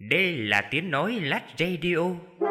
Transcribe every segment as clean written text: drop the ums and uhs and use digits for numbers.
Đây là tiếng nói Lách Radio.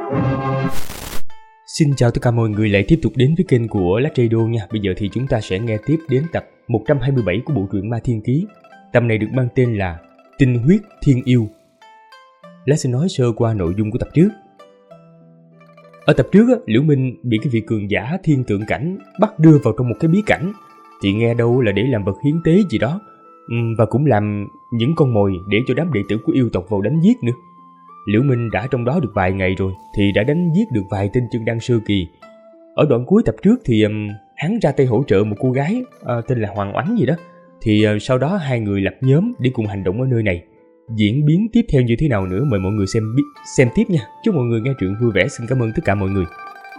Xin chào tất cả mọi người lại tiếp tục đến với kênh của Lách Radio nha. Bây giờ thì chúng ta sẽ nghe tiếp đến tập 127 của bộ truyện Ma Thiên Ký. Tập này được mang tên là Tinh Huyết Thiên Yêu. Lách sẽ nói sơ qua nội dung của tập trước. Ở tập trước, Liễu Minh bị cái vị cường giả thiên tượng cảnh bắt đưa vào trong một cái bí cảnh. Thì nghe đâu là để làm vật hiến tế gì đó, và cũng làm những con mồi để cho đám đệ tử của yêu tộc vào đánh giết nữa. Liễu Minh đã trong đó được vài ngày rồi thì đã đánh giết được vài tên chân đan sơ kỳ. Ở đoạn cuối tập trước thì hắn ra tay hỗ trợ một cô gái tên là Hoàng Oánh gì đó. Thì sau đó hai người lập nhóm để cùng hành động ở nơi này. Diễn biến tiếp theo như thế nào nữa mời mọi người xem tiếp nha. Chúc mọi người nghe truyện vui vẻ. Xin cảm ơn tất cả mọi người.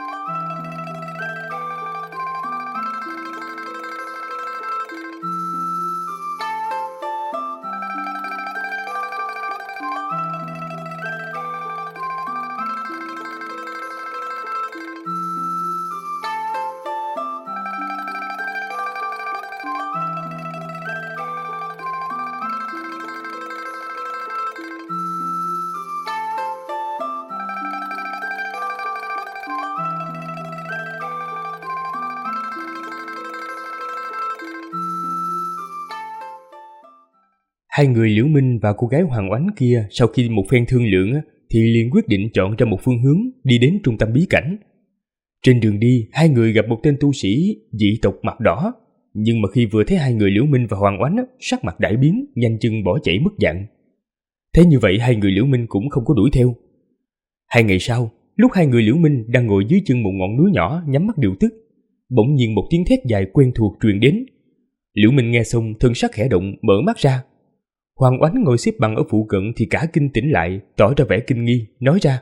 Hai người Liễu Minh và cô gái Hoàng Oánh kia sau khi một phen thương lượng thì liền quyết định chọn ra một phương hướng đi đến trung tâm bí cảnh. Trên đường đi, hai người gặp một tên tu sĩ dị tộc mặt đỏ, nhưng mà khi vừa thấy hai người Liễu Minh và Hoàng Oánh, sắc mặt đại biến, nhanh chân bỏ chạy mất dạng. Thế như vậy hai người Liễu Minh cũng không có đuổi theo. 2 ngày sau, lúc hai người Liễu Minh đang ngồi dưới chân một ngọn núi nhỏ nhắm mắt điều tức, bỗng nhiên một tiếng thét dài quen thuộc truyền đến. Liễu Minh nghe xong thân sắc khẽ động, mở mắt ra. Hoàng Oánh ngồi xếp bằng ở phụ cận thì cả kinh tỉnh lại, tỏ ra vẻ kinh nghi, nói ra: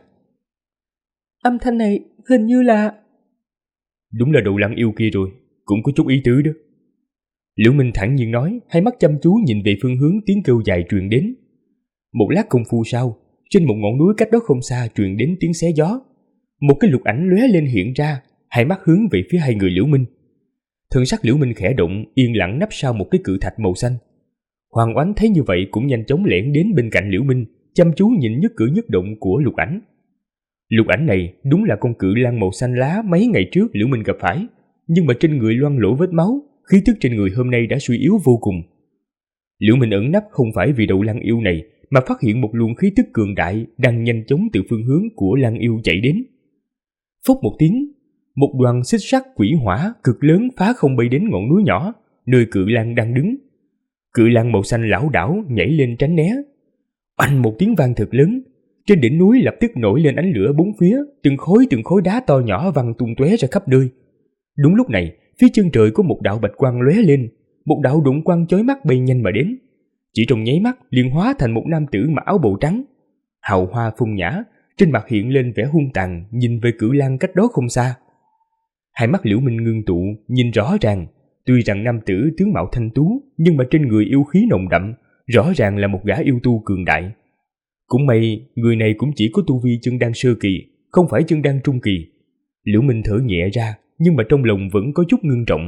"Âm thanh này hình như là..." "Đúng là đầu lăng yêu kia rồi, cũng có chút ý tứ đó." Liễu Minh thản nhiên nói, hai mắt chăm chú nhìn về phương hướng tiếng kêu dài truyền đến. Một lát công phu sau, trên một ngọn núi cách đó không xa truyền đến tiếng xé gió. Một cái lục ảnh lóe lên hiện ra, hai mắt hướng về phía hai người Liễu Minh. Thân sắc Liễu Minh khẽ động, yên lặng nấp sau một cái cự thạch màu xanh. Hoàng Oánh thấy như vậy cũng nhanh chóng lẻn đến bên cạnh Liễu Minh, chăm chú nhìn nhất cử nhất động của lục ảnh. Lục ảnh này đúng là con cự lang màu xanh lá mấy ngày trước Liễu Minh gặp phải, nhưng mà trên người loang lổ vết máu, khí tức trên người hôm nay đã suy yếu vô cùng. Liễu Minh ẩn nấp không phải vì đầu lang yêu này, mà phát hiện một luồng khí tức cường đại đang nhanh chóng từ phương hướng của lang yêu chạy đến. Phốc một tiếng, một đoàn xích sắt quỷ hỏa cực lớn phá không bay đến ngọn núi nhỏ nơi cự lang đang đứng. Cự lang màu xanh lảo đảo nhảy lên tránh né. Oanh một tiếng vang thật lớn, trên đỉnh núi lập tức nổi lên ánh lửa bốn phía, từng khối đá to nhỏ văng tung tóe ra khắp nơi. Đúng lúc này, phía chân trời có một đạo bạch quang lóe lên, một đạo đụng quang chói mắt bay nhanh mà đến. Chỉ trong nháy mắt liền hóa thành một nam tử mặc áo bào trắng, hào hoa phong nhã, trên mặt hiện lên vẻ hung tàn, nhìn về cự lang cách đó không xa. Hai mắt Liễu Minh ngưng tụ, nhìn rõ ràng. Tuy rằng nam tử tướng mạo thanh tú, nhưng mà trên người yêu khí nồng đậm, rõ ràng là một gã yêu tu cường đại. Cũng may, người này cũng chỉ có tu vi chân đan sơ kỳ, không phải chân đan trung kỳ. Liễu Minh thở nhẹ ra, nhưng mà trong lòng vẫn có chút ngưng trọng.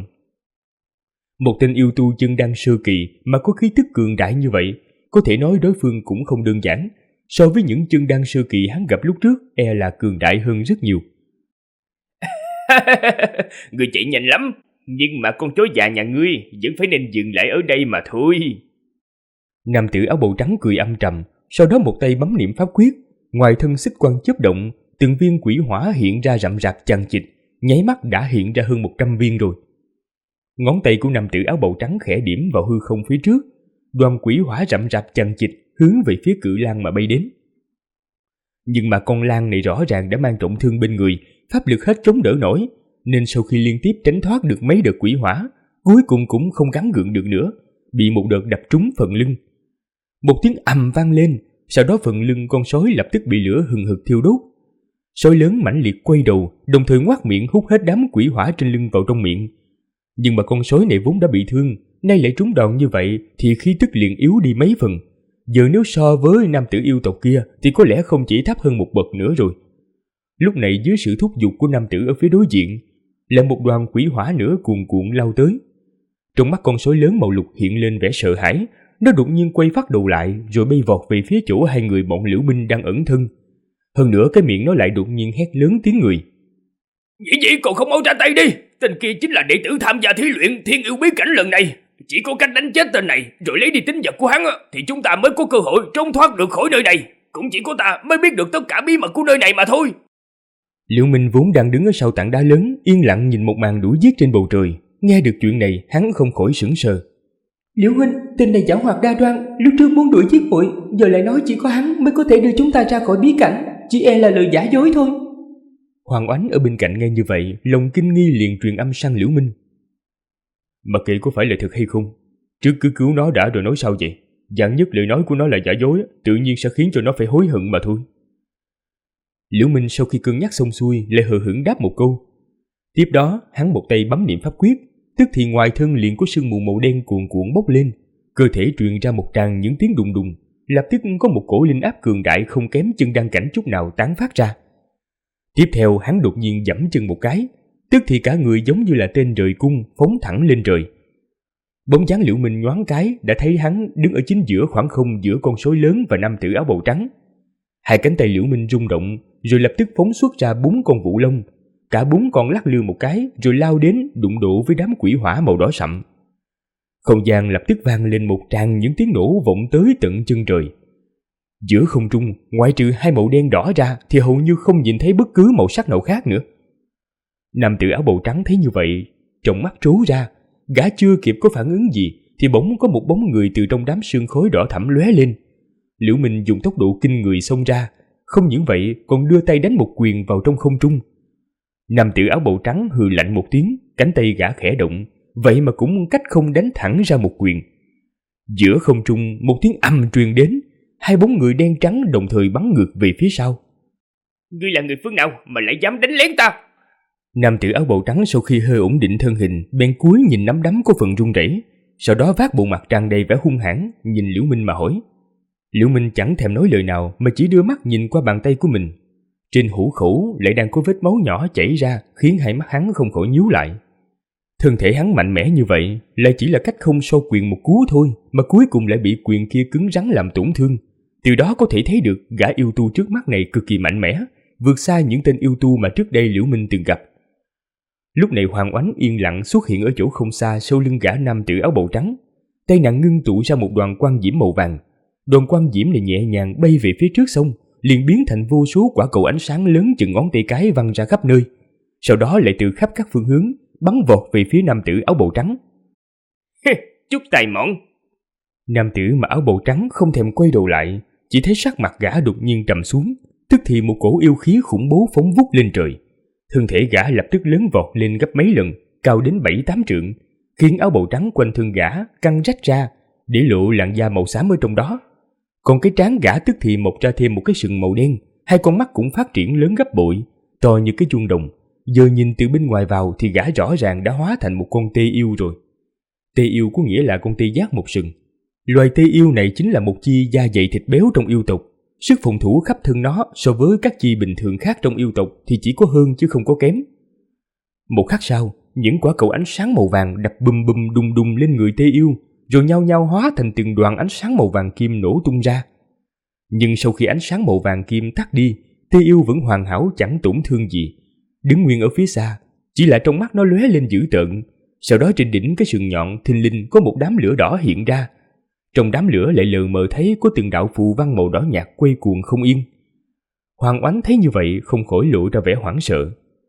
Một tên yêu tu chân đan sơ kỳ mà có khí tức cường đại như vậy, có thể nói đối phương cũng không đơn giản. So với những chân đan sơ kỳ hắn gặp lúc trước, e là cường đại hơn rất nhiều. Người chạy nhanh lắm, nhưng mà con chó già nhà ngươi vẫn phải nên dừng lại ở đây mà thôi. Nam tử áo bào trắng cười âm trầm, sau đó một tay bấm niệm pháp quyết, ngoài thân xích quang chớp động, từng viên quỷ hỏa hiện ra rậm rạp chằng chịt, nháy mắt đã hiện ra hơn 100 viên rồi. Ngón tay của nam tử áo bào trắng khẽ điểm vào hư không phía trước, đoàn quỷ hỏa rậm rạp chằng chịt hướng về phía cự lang mà bay đến. Nhưng mà con lang này rõ ràng đã mang trọng thương bên người, pháp lực hết chống đỡ nổi, nên sau khi liên tiếp tránh thoát được mấy đợt quỷ hỏa, cuối cùng cũng không gắng gượng được nữa, bị một đợt đập trúng phần lưng. Một tiếng ầm vang lên, sau đó phần lưng con sói lập tức bị lửa hừng hực thiêu đốt. Sói lớn mãnh liệt quay đầu, đồng thời ngoác miệng hút hết đám quỷ hỏa trên lưng vào trong miệng. Nhưng mà con sói này vốn đã bị thương, nay lại trúng đòn như vậy thì khí tức liền yếu đi mấy phần. Giờ nếu so với nam tử yêu tộc kia thì có lẽ không chỉ thấp hơn một bậc nữa rồi. Lúc này dưới sự thúc giục của nam tử ở phía đối diện, là một đoàn quỷ hỏa nữa cuồn cuộn lao tới. Trong mắt con sói lớn màu lục hiện lên vẻ sợ hãi, Nó đột nhiên quay phát đầu lại rồi bay vọt về phía chỗ hai người bọn Liễu Minh đang ẩn thân. Hơn nữa cái miệng nó lại đột nhiên hét lớn tiếng người. Vậy còn không mau ra tay đi. Tên kia chính là đệ tử tham gia thí luyện Thiên Yêu Bí Cảnh lần này. Chỉ có cách đánh chết tên này rồi lấy đi tín vật của hắn thì chúng ta mới có cơ hội trốn thoát được khỏi nơi này. Cũng chỉ có ta mới biết được tất cả bí mật của nơi này mà thôi. Liễu Minh vốn đang đứng ở sau tảng đá lớn, yên lặng nhìn một màn đuổi giết trên bầu trời. Nghe được chuyện này, hắn không khỏi sững sờ. Liễu huynh, tên này giảo hoạt đa đoan, lúc trước muốn đuổi giết muội, giờ lại nói chỉ có hắn mới có thể đưa chúng ta ra khỏi bí cảnh, chỉ e là lời giả dối thôi. Hoàng Oánh ở bên cạnh nghe như vậy, lòng kinh nghi liền truyền âm sang Liễu Minh. Mặc kệ có phải là thật hay không, trước cứ cứu nó đã rồi nói sao vậy? Dạng nhất lời nói của nó là giả dối, tự nhiên sẽ khiến cho nó phải hối hận mà thôi. Liễu Minh sau khi cân nhắc xong xuôi lại hờ hững đáp một câu. Tiếp đó hắn một tay bấm niệm pháp quyết, tức thì ngoài thân liền có sương mù màu đen cuồn cuộn bốc lên, cơ thể truyền ra một tràng những tiếng đùng đùng, lập tức có một cổ linh áp cường đại không kém chân đăng cảnh chút nào tán phát ra. Tiếp theo hắn đột nhiên giẫm chân một cái, tức thì cả người giống như là tên rời cung phóng thẳng lên trời. Bóng dáng Liễu Minh nhoáng cái đã thấy hắn đứng ở chính giữa khoảng không giữa con sói lớn và nam tử áo bào trắng. Hai cánh tay Liễu Minh rung động rồi lập tức phóng xuất ra 4 con vũ long, cả 4 con lắc lư một cái rồi lao đến đụng độ với đám quỷ hỏa màu đỏ sậm. Không gian lập tức vang lên một tràng những tiếng nổ vọng tới tận chân trời. Giữa không trung, ngoại trừ hai màu đen đỏ ra thì hầu như không nhìn thấy bất cứ màu sắc nào khác nữa. Nam tử áo bào trắng thấy như vậy, trong mắt trố ra, gã chưa kịp có phản ứng gì thì bỗng có một bóng người từ trong đám sương khói đỏ thẫm lóe lên. Liễu Minh dùng tốc độ kinh người xông ra, không những vậy còn đưa tay đánh một quyền vào trong không trung. Nam tử áo bào trắng hừ lạnh một tiếng, cánh tay gã khẽ động, vậy mà cũng cách không đánh thẳng ra một quyền. Giữa không trung một tiếng ầm truyền đến, hai bóng người đen trắng đồng thời bắn ngược về phía sau. Ngươi là người phương nào mà lại dám đánh lén ta? Nam tử áo bào trắng sau khi hơi ổn định thân hình, bèn cúi nhìn nắm đấm có phần run rẩy, sau đó vác bộ mặt tràn đầy vẻ hung hãn nhìn Liễu Minh mà hỏi. Liễu Minh chẳng thèm nói lời nào mà chỉ đưa mắt nhìn qua bàn tay của mình. Trên hữu khẩu lại đang có vết máu nhỏ chảy ra, khiến hai mắt hắn không khỏi nhíu lại. Thân thể hắn mạnh mẽ như vậy, lại chỉ là cách không so quyền một cú thôi mà cuối cùng lại bị quyền kia cứng rắn làm tổn thương. Từ đó có thể thấy được gã yêu tu trước mắt này cực kỳ mạnh mẽ, vượt xa những tên yêu tu mà trước đây Liễu Minh từng gặp. Lúc này Hoàng Oánh yên lặng xuất hiện ở chỗ không xa sau lưng gã nam tử áo bào trắng, tay nàng ngưng tụ ra một đoàn quang diễm màu vàng. Đoàn quang diễm này nhẹ nhàng bay về phía trước sông, liền biến thành vô số quả cầu ánh sáng lớn chừng ngón tay cái văng ra khắp nơi, sau đó lại từ khắp các phương hướng bắn vọt về phía nam tử áo bào trắng. Chút tài mọn. Nam tử mà áo bào trắng không thèm quay đầu lại, chỉ thấy sắc mặt gã đột nhiên trầm xuống, tức thì một cổ yêu khí khủng bố phóng vút lên trời. Thân thể gã lập tức lớn vọt lên gấp mấy lần, cao đến 7-8 trượng, khiến áo bào trắng quanh thân gã căng rách ra, để lộ làn da màu xám ở trong đó. Còn cái trán gã tức thì mọc ra thêm một cái sừng màu đen, hai con mắt cũng phát triển lớn gấp bội, to như cái chuông đồng. Giờ nhìn từ bên ngoài vào thì gã rõ ràng đã hóa thành một con tê yêu rồi. Tê yêu có nghĩa là con tê giác một sừng. Loài tê yêu này chính là một chi da dày thịt béo trong yêu tộc. Sức phòng thủ khắp thân nó so với các chi bình thường khác trong yêu tộc thì chỉ có hơn chứ không có kém. Một khắc sau, những quả cầu ánh sáng màu vàng đập bùm bùm đùng đùng lên người tê yêu, rồi nhao nhao hóa thành từng đoàn ánh sáng màu vàng kim nổ tung ra. Nhưng sau khi ánh sáng màu vàng kim tắt đi, tê yêu vẫn hoàn hảo chẳng tổn thương gì, đứng nguyên ở phía xa, chỉ là trong mắt nó lóe lên dữ tợn. Sau đó trên đỉnh cái sừng nhọn thình lình có một đám lửa đỏ hiện ra. Trong đám lửa lại lờ mờ thấy có từng đạo phù văn màu đỏ nhạt quay cuồng không yên. Hoàng Oánh thấy như vậy không khỏi lộ ra vẻ hoảng sợ.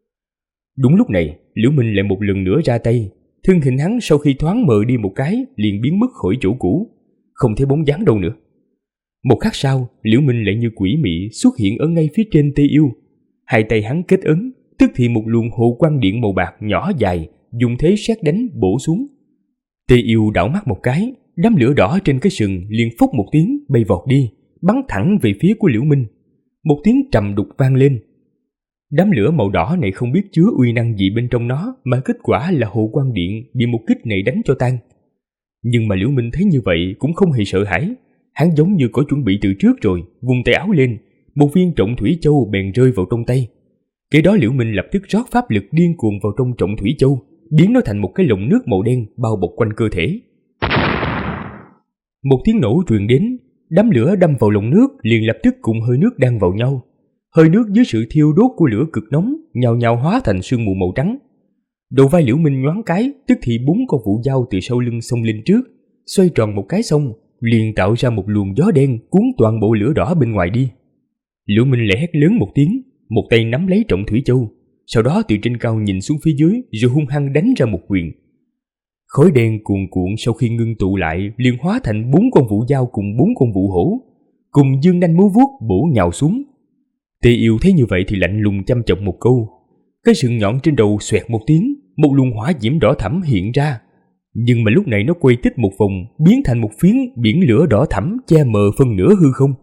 Đúng lúc này, Liễu Minh lại một lần nữa ra tay. Thân hình hắn sau khi thoáng mờ đi một cái liền biến mất khỏi chỗ cũ, không thấy bóng dáng đâu nữa. Một khắc sau, Liễu Minh lại như quỷ mị xuất hiện ở ngay phía trên tê yêu. Hai tay hắn kết ấn, tức thì một luồng hồ quang điện màu bạc nhỏ dài dùng thế sét đánh bổ xuống. Tê yêu đảo mắt một cái, đám lửa đỏ trên cái sừng liền phốc một tiếng bay vọt đi, bắn thẳng về phía của Liễu Minh. Một tiếng trầm đục vang lên. Đám lửa màu đỏ này không biết chứa uy năng gì bên trong nó, mà kết quả là hồ quang điện bị một kích này đánh cho tan. Nhưng mà Liễu Minh thấy như vậy cũng không hề sợ hãi. Hắn giống như có chuẩn bị từ trước rồi, vung tay áo lên, một viên trọng thủy châu bèn rơi vào trong tay. Kế đó Liễu Minh lập tức rót pháp lực điên cuồng vào trong trọng thủy châu, biến nó thành một cái lồng nước màu đen bao bọc quanh cơ thể. Một tiếng nổ truyền đến, đám lửa đâm vào lồng nước liền lập tức cùng hơi nước đan vào nhau. Hơi nước dưới sự thiêu đốt của lửa cực nóng nhào nhào hóa thành sương mù màu trắng. Đầu vai Liễu Minh nhoáng cái, tức thì 4 con vũ dao từ sau lưng xông lên trước, xoay tròn một cái xong, liền tạo ra một luồng gió đen cuốn toàn bộ lửa đỏ bên ngoài đi. Liễu Minh lại hét lớn một tiếng, một tay nắm lấy trọng thủy châu, sau đó từ trên cao nhìn xuống phía dưới rồi hung hăng đánh ra một quyền. Khói đen cuồn cuộn sau khi ngưng tụ lại liền hóa thành 4 con vũ dao cùng 4 con vũ hổ, cùng dương nanh múa vuốt bổ nhào xuống. Tề Yêu thấy như vậy thì lạnh lùng chăm chọc một câu. Cái sừng nhọn trên đầu xoẹt một tiếng, một luồng hỏa diễm đỏ thẫm hiện ra. Nhưng mà lúc này nó quay tích một vòng, biến thành một phiến biển lửa đỏ thẫm che mờ phân nửa hư không.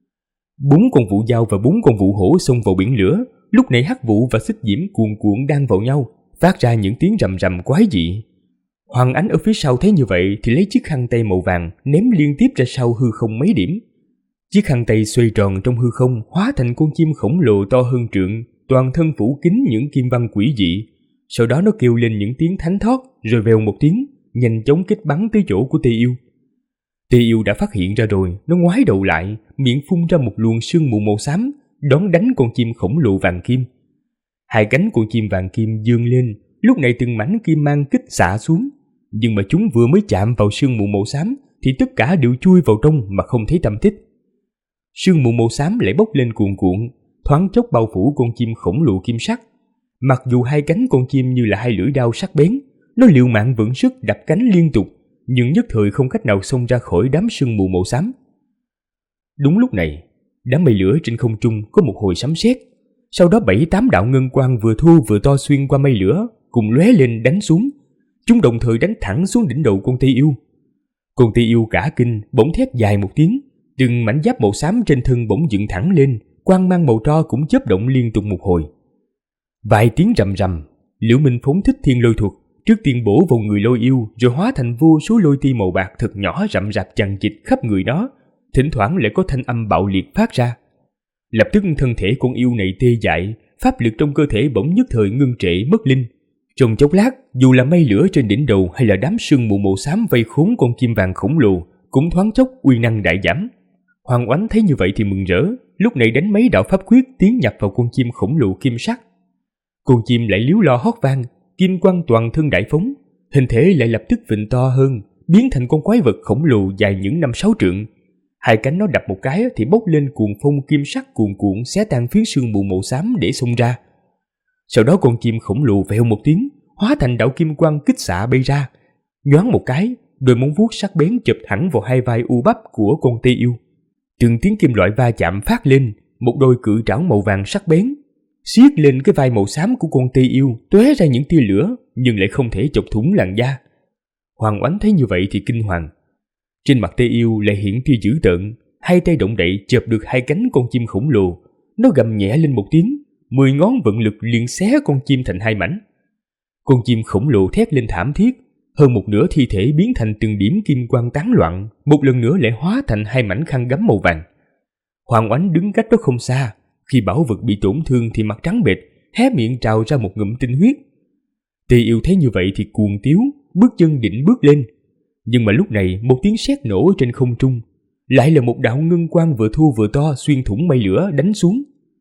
4 con vũ dao và 4 con vũ hổ xông vào biển lửa. Lúc này hắc vụ và xích diễm cuồn cuộn đan vào nhau, phát ra những tiếng rầm rầm quái dị. Hoàng Ánh ở phía sau thấy như vậy thì lấy chiếc khăn tay màu vàng ném liên tiếp ra sau hư không mấy điểm. Chiếc khăn tay xoay tròn trong hư không, hóa thành con chim khổng lồ to hơn trượng, toàn thân phủ kín những kim văn quỷ dị. Sau đó nó kêu lên những tiếng thánh thót, rồi vèo một tiếng, nhanh chóng kích bắn tới chỗ của Tề Yêu. Tề Yêu đã phát hiện ra rồi, nó ngoái đầu lại, miệng phun ra một luồng sương mù màu xám, đón đánh con chim khổng lồ vàng kim. Hai cánh con chim vàng kim dương lên, lúc này từng mảnh kim mang kích xạ xuống, nhưng mà chúng vừa mới chạm vào sương mù màu xám thì tất cả đều chui vào trong mà không thấy tăm tích. Sương mù màu xám lại bốc lên cuồn cuộn, thoáng chốc bao phủ con chim khổng lồ kim sắc. Mặc dù hai cánh con chim như là hai lưỡi dao sắc bén, nó liều mạng vững sức đập cánh liên tục, nhưng nhất thời không cách nào xông ra khỏi đám sương mù màu xám. Đúng lúc này, đám mây lửa trên không trung có một hồi sấm sét, sau đó 7-8 đạo ngân quang vừa thô vừa to xuyên qua mây lửa, cùng lóe lên đánh xuống. Chúng đồng thời đánh thẳng xuống đỉnh đầu con Tây Yêu. Con Tây Yêu cả kinh, bỗng thét dài một tiếng, từng mảnh giáp màu xám trên thân bỗng dựng thẳng lên, quang mang màu tro cũng chớp động liên tục một hồi. Vài tiếng rầm rầm, Liễu Minh phóng thích thiên lôi thuật, trước tiên bổ vào người Lôi Yêu, rồi hóa thành vô số lôi ti màu bạc thật nhỏ rậm rạp chằng chịt khắp người nó, thỉnh thoảng lại có thanh âm bạo liệt phát ra. Lập tức thân thể con yêu này tê dại, pháp lực trong cơ thể bỗng nhất thời ngưng trệ mất linh. Trong chốc lát, dù là mây lửa trên đỉnh đầu hay là đám sương mù màu xám vây khốn con chim vàng khổng lồ, cũng thoáng chốc uy năng đại giảm. Hoàng Oánh thấy như vậy thì mừng rỡ, lúc này đánh mấy đạo pháp quyết tiến nhập vào con chim khổng lồ kim sắc. Con chim lại líu lo hót vang, kim quang toàn thân đại phóng, hình thể lại lập tức vịnh to hơn, biến thành con quái vật khổng lồ dài những 5-6 trượng. Hai cánh nó đập một cái thì bốc lên cuồng phong kim sắc cuồn cuộn xé tan phiến sương mù màu xám để xông ra. Sau đó con chim khổng lồ vèo một tiếng, hóa thành đạo kim quang kích xạ bay ra, nhoáng một cái, đôi móng vuốt sắc bén chụp thẳng vào hai vai u bắp của con Tây Yêu. Từng tiếng kim loại va chạm phát lên, một đôi cự trảo màu vàng sắc bén siết lên cái vai màu xám của con Tây Yêu, tóe ra những tia lửa nhưng lại không thể chọc thủng làn da. Hoàng Oánh thấy như vậy thì kinh hoàng. Trên mặt Tây Yêu lại hiện tia dữ tợn, hai tay động đậy chộp được hai cánh con chim khổng lồ, nó gầm nhẹ lên một tiếng, 10 ngón vận lực liền xé con chim thành hai mảnh. Con chim khổng lồ thét lên thảm thiết, hơn một nửa thi thể biến thành từng điểm kim quang tán loạn, một lần nữa lại hóa thành hai mảnh khăn gấm màu vàng. Hoàng Oánh đứng cách đó không xa, khi bảo vật bị tổn thương thì mặt trắng bệch, hé miệng trào ra một ngụm tinh huyết. Tề Yêu thấy như vậy thì cuồng tiếu, bước chân định bước lên, nhưng mà lúc này một tiếng sét nổ trên không trung, lại là một đạo ngân quang vừa thô vừa to xuyên thủng mây lửa đánh xuống.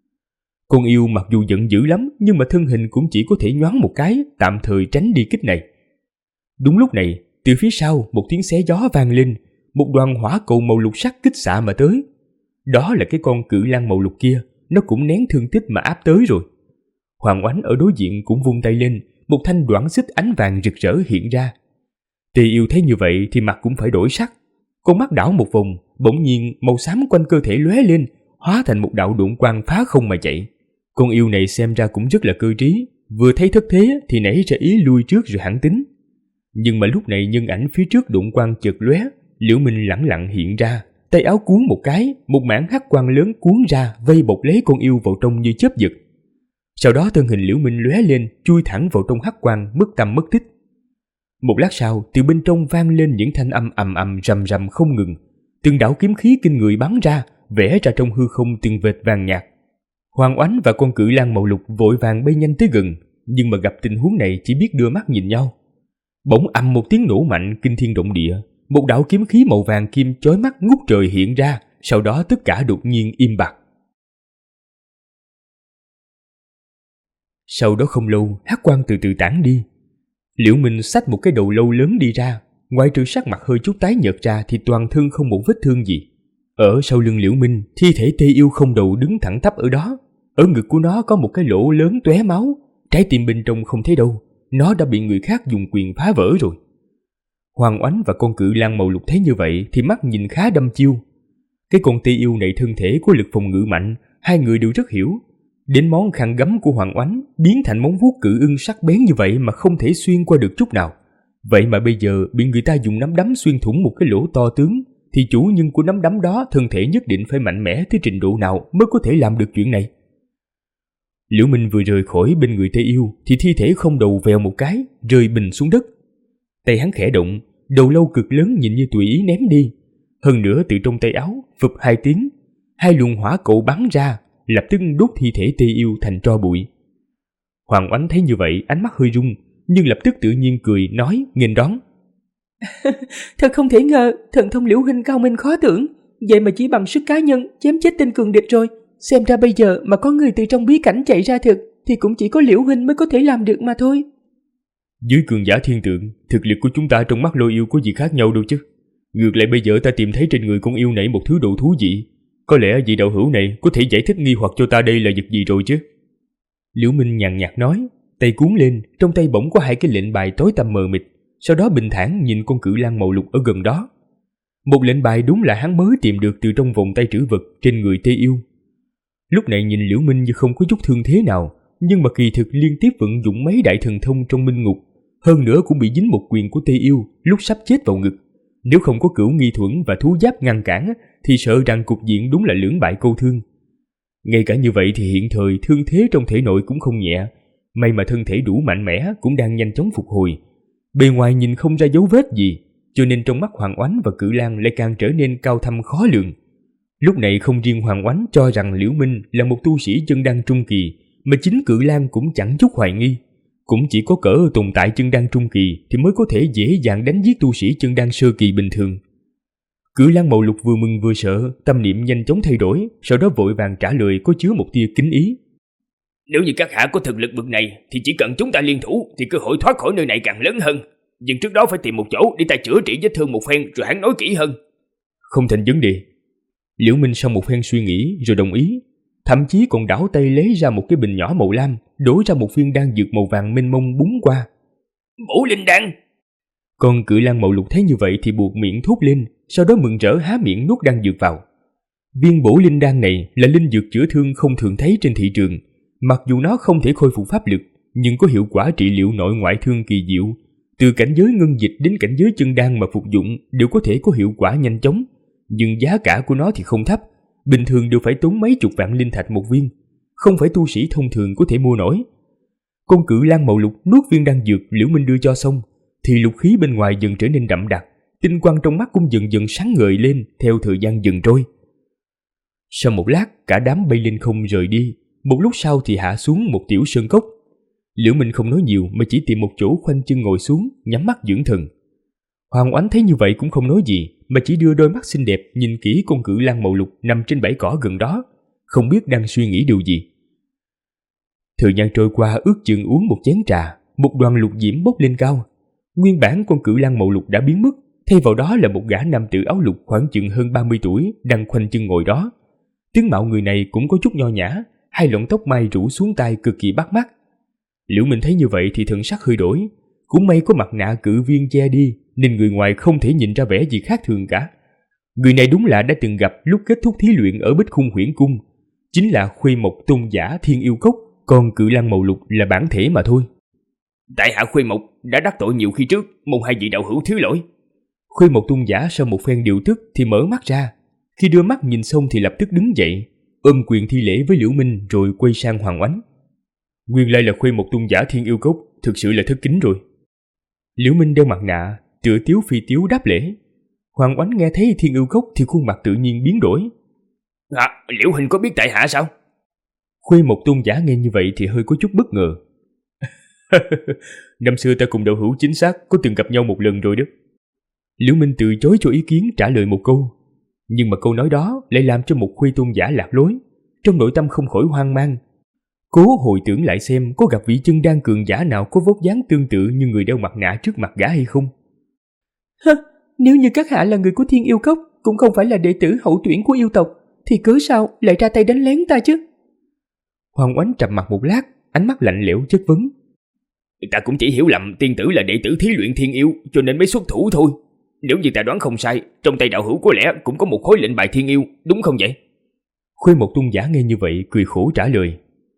Con yêu mặc dù giận dữ lắm nhưng mà thân hình cũng chỉ có thể nhoáng một cái, tạm thời tránh đi kích này. Đúng lúc này, từ phía sau một tiếng xé gió vang lên, một đoàn hỏa cầu màu lục sắc kích xạ mà tới. Đó là cái con cự lang màu lục kia, nó cũng nén thương tích mà áp tới rồi. Hoàng Oánh ở đối diện cũng vung tay lên, một thanh đoản xích ánh vàng rực rỡ hiện ra. Tề Yêu thấy như vậy thì mặt cũng phải đổi sắc, con mắt đảo một vòng, bỗng nhiên màu xám quanh cơ thể lóe lên, hóa thành một đạo độn quang phá không mà chạy. Con yêu này xem ra cũng rất là cơ trí, vừa thấy thất thế thì nảy ra ý lui trước rồi hẳn tính. Nhưng mà lúc này nhân ảnh phía trước độn quang chợt lóe, Liễu Minh lẳng lặng hiện ra, tay áo cuốn một cái, một mảng hắc quang lớn cuốn ra vây bọc lấy con yêu vào trong như chớp giật. Sau đó thân hình Liễu Minh lóe lên, chui thẳng vào trong hắc quang, mất tăm mất tích. Một lát sau, từ bên trong vang lên những thanh âm ầm ầm rầm rầm không ngừng, từng đạo kiếm khí kinh người bắn ra, vẽ ra trong hư không từng vệt vàng nhạt. Hoàng Oánh và con cự lang màu lục vội vàng bay nhanh tới gần, nhưng mà gặp tình huống này chỉ biết đưa mắt nhìn nhau. Bỗng ầm một tiếng nổ mạnh kinh thiên động địa, Một đạo kiếm khí màu vàng kim chói mắt ngút trời hiện ra, sau đó tất cả đột nhiên im bặt. Sau đó không lâu, hắc quang từ từ tản đi. Liễu Minh xách một cái đầu lâu lớn đi ra, ngoại trừ sắc mặt hơi chút tái nhợt ra thì toàn thân không một vết thương gì. Ở sau lưng Liễu Minh, thi thể Tê Yêu không đầu đứng thẳng tắp ở đó. Ở ngực của nó có một cái lỗ lớn tóe máu, trái tim bên trong không thấy đâu, nó đã bị người khác dùng quyền phá vỡ rồi. Hoàng Oánh và con cự lang màu lục thấy như vậy thì mắt nhìn khá đăm chiêu. Cái con Tê Yêu này thân thể có lực phòng ngự mạnh, hai người đều rất hiểu. Đến món khăn gấm của Hoàng Oánh biến thành móng vuốt cự ưng sắc bén như vậy mà không thể xuyên qua được chút nào. Vậy mà bây giờ bị người ta dùng nắm đấm xuyên thủng một cái lỗ to tướng, thì chủ nhân của nắm đấm đó thân thể nhất định phải mạnh mẽ tới trình độ nào mới có thể làm được chuyện này. Liễu Minh vừa rời khỏi bên người Tê Yêu thì thi thể không đầu vèo một cái rơi bình xuống đất. Tay hắn khẽ động, đầu lâu cực lớn nhìn như tùy ý ném đi. Hơn nữa từ trong tay áo phụp hai tiếng, hai luồng hỏa cậu bắn ra, lập tức đốt thi thể Tê Yêu thành tro bụi. Hoàng Oánh thấy như vậy ánh mắt hơi rung, nhưng lập tức tự nhiên cười nói nghênh đón. Thật không thể ngờ, thần thông Liễu huynh cao minh khó tưởng, vậy mà chỉ bằng sức cá nhân chém chết tên cường địch rồi. Xem ra bây giờ mà có người từ trong bí cảnh chạy ra thì cũng chỉ có Liễu huynh mới có thể làm được mà thôi. Dưới cường giả thiên tượng, thực lực của chúng ta trong mắt Lôi Yêu có gì khác nhau đâu chứ. Ngược lại bây giờ ta tìm thấy trên người con yêu này một thứ đồ thú dị. Có lẽ vị đạo hữu này có thể giải thích nghi hoặc cho ta đây là vật gì rồi chứ. Liễu Minh nhàn nhạt nói, tay cuốn lên, trong tay bỗng có hai cái lệnh bài tối tăm mờ mịt, sau đó bình thản nhìn con cự lang màu lục ở gần đó. Một lệnh bài đúng là hắn mới tìm được từ trong vòng tay trữ vật trên người Tê Yêu. Lúc này nhìn Liễu Minh như không có chút thương thế nào, nhưng mà kỳ thực liên tiếp vận dụng mấy đại thần thông trong minh ngục, hơn nữa cũng bị dính một quyền của Tê Yêu lúc sắp chết vào ngực. Nếu không có cửu nghi thuẫn và thú giáp ngăn cản thì sợ rằng cục diện đúng là lưỡng bại câu thương. Ngay cả như vậy thì hiện thời thương thế trong thể nội cũng không nhẹ, may mà thân thể đủ mạnh mẽ cũng đang nhanh chóng phục hồi. Bề ngoài nhìn không ra dấu vết gì, cho nên trong mắt Hoàng Oánh và Cự Lang lại càng trở nên cao thâm khó lường. Lúc này không riêng Hoàng Oánh cho rằng Liễu Minh là một tu sĩ chân đan trung kỳ, mà chính Cự Lang cũng chẳng chút hoài nghi. Cũng chỉ có cỡ tồn tại chân đan trung kỳ thì mới có thể dễ dàng đánh giết tu sĩ chân đan sơ kỳ bình thường. Cự Lang màu lục vừa mừng vừa sợ, tâm niệm nhanh chóng thay đổi, sau đó vội vàng trả lời có chứa một tia kính ý. Nếu như các hạ có thực lực bậc này thì chỉ cần chúng ta liên thủ thì cơ hội thoát khỏi nơi này càng lớn hơn. Nhưng trước đó phải tìm một chỗ để ta chữa trị vết thương một phen rồi hắn nói kỹ hơn. Không thành vấn đề. Liễu Minh sau một phen suy nghĩ rồi đồng ý, thậm chí còn đảo tay lấy ra một cái bình nhỏ màu lam, đổ ra một viên đan dược màu vàng mênh mông búng qua. Bổ linh đan. Con Cự Lang màu lục thấy như vậy thì buột miệng thốt lên, sau đó mừng rỡ há miệng nuốt đan dược vào. Viên bổ linh đan này là linh dược chữa thương không thường thấy trên thị trường, mặc dù nó không thể khôi phục pháp lực, nhưng có hiệu quả trị liệu nội ngoại thương kỳ diệu. Từ cảnh giới ngân dịch đến cảnh giới chân đan mà phục dụng đều có thể có hiệu quả nhanh chóng, nhưng giá cả của nó thì không thấp, bình thường đều phải tốn mấy chục vạn linh thạch một viên, không phải tu sĩ thông thường có thể mua nổi. Con Cự Lang màu lục nuốt viên đan dược Liễu Minh đưa cho xong, thì lục khí bên ngoài dần trở nên đậm đặc, tinh quang trong mắt cũng dần dần sáng ngời lên theo thời gian dần trôi. Sau một lát, cả đám bay lên không rời đi, một lúc sau thì hạ xuống một tiểu sơn cốc. Liễu Minh không nói nhiều mà chỉ tìm một chỗ khoanh chân ngồi xuống, nhắm mắt dưỡng thần. Hoàng Oánh thấy như vậy cũng không nói gì, mà chỉ đưa đôi mắt xinh đẹp nhìn kỹ con Cự Lang màu lục nằm trên bãi cỏ gần đó, không biết đang suy nghĩ điều gì. Thời gian trôi qua ước chừng uống một chén trà, một đoàn lục diễm bốc lên cao. Nguyên bản con Cự Lang màu lục đã biến mất, thay vào đó là một gã nam tử áo lục khoảng chừng hơn 30 tuổi đang khoanh chân ngồi đó. Tướng mạo người này cũng có chút nho nhã, hai lọn tóc mai rủ xuống tai cực kỳ bắt mắt. Liễu Minh thấy như vậy thì thần sắc hơi đổi, cũng may có mặt nạ cự viên che đi nên người ngoài không thể nhìn ra vẻ gì khác thường cả. Người này đúng là đã từng gặp lúc kết thúc thí luyện ở Bích Khung Huyễn Cung, chính là Khuê Mộc Tôn giả Thiên Yêu Cốc, còn Cự Lang màu lục là bản thể mà thôi. Tại hạ Khuê Mộc đã đắc tội nhiều khi trước, mong hai vị đạo hữu thứ lỗi. Khuê Mộc Tôn giả sau một phen điều tức thì mở mắt ra, khi đưa mắt nhìn xong thì lập tức đứng dậy, ôm quyền thi lễ với Liễu Minh rồi quay sang Hoàng Oánh. Nguyên lai là Khuê Mộc Tôn giả Thiên Yêu Cốc, thực sự là thất kính rồi. Liễu Minh đeo mặt nạ, tựa tiếu phi tiếu đáp lễ. Hoàng Oánh nghe thấy Thiên Yêu Cốc thì khuôn mặt tự nhiên biến đổi. Liễu huynh có biết tại hạ sao? Khuê Mộc Tôn giả nghe như vậy thì hơi có chút bất ngờ. Năm xưa ta cùng đạo hữu chính xác có từng gặp nhau một lần rồi đó. Liễu Minh từ chối cho ý kiến trả lời một câu, nhưng mà câu nói đó lại làm cho một Khuê tôn giả lạc lối, trong nội tâm không khỏi hoang mang. Cố hồi tưởng lại xem có gặp vị chân đan cường giả nào có vóc dáng tương tự như người đeo mặt nạ trước mặt gã hay không. Nếu như các hạ là người của Thiên Yêu Cốc, cũng không phải là đệ tử hậu tuyển của yêu tộc, thì cớ sao lại ra tay đánh lén ta chứ? Hoàng Oánh trầm mặt một lát, ánh mắt lạnh lẽo chất vấn. Ta cũng chỉ hiểu lầm tiên tử là đệ tử thí luyện thiên yêu, cho nên mới xuất thủ thôi. Nếu như ta đoán không sai, trong tay đạo hữu có lẽ cũng có một khối lệnh bài thiên yêu, đúng không vậy? Khuê một tôn giả nghe như vậy cười khổ trả lời.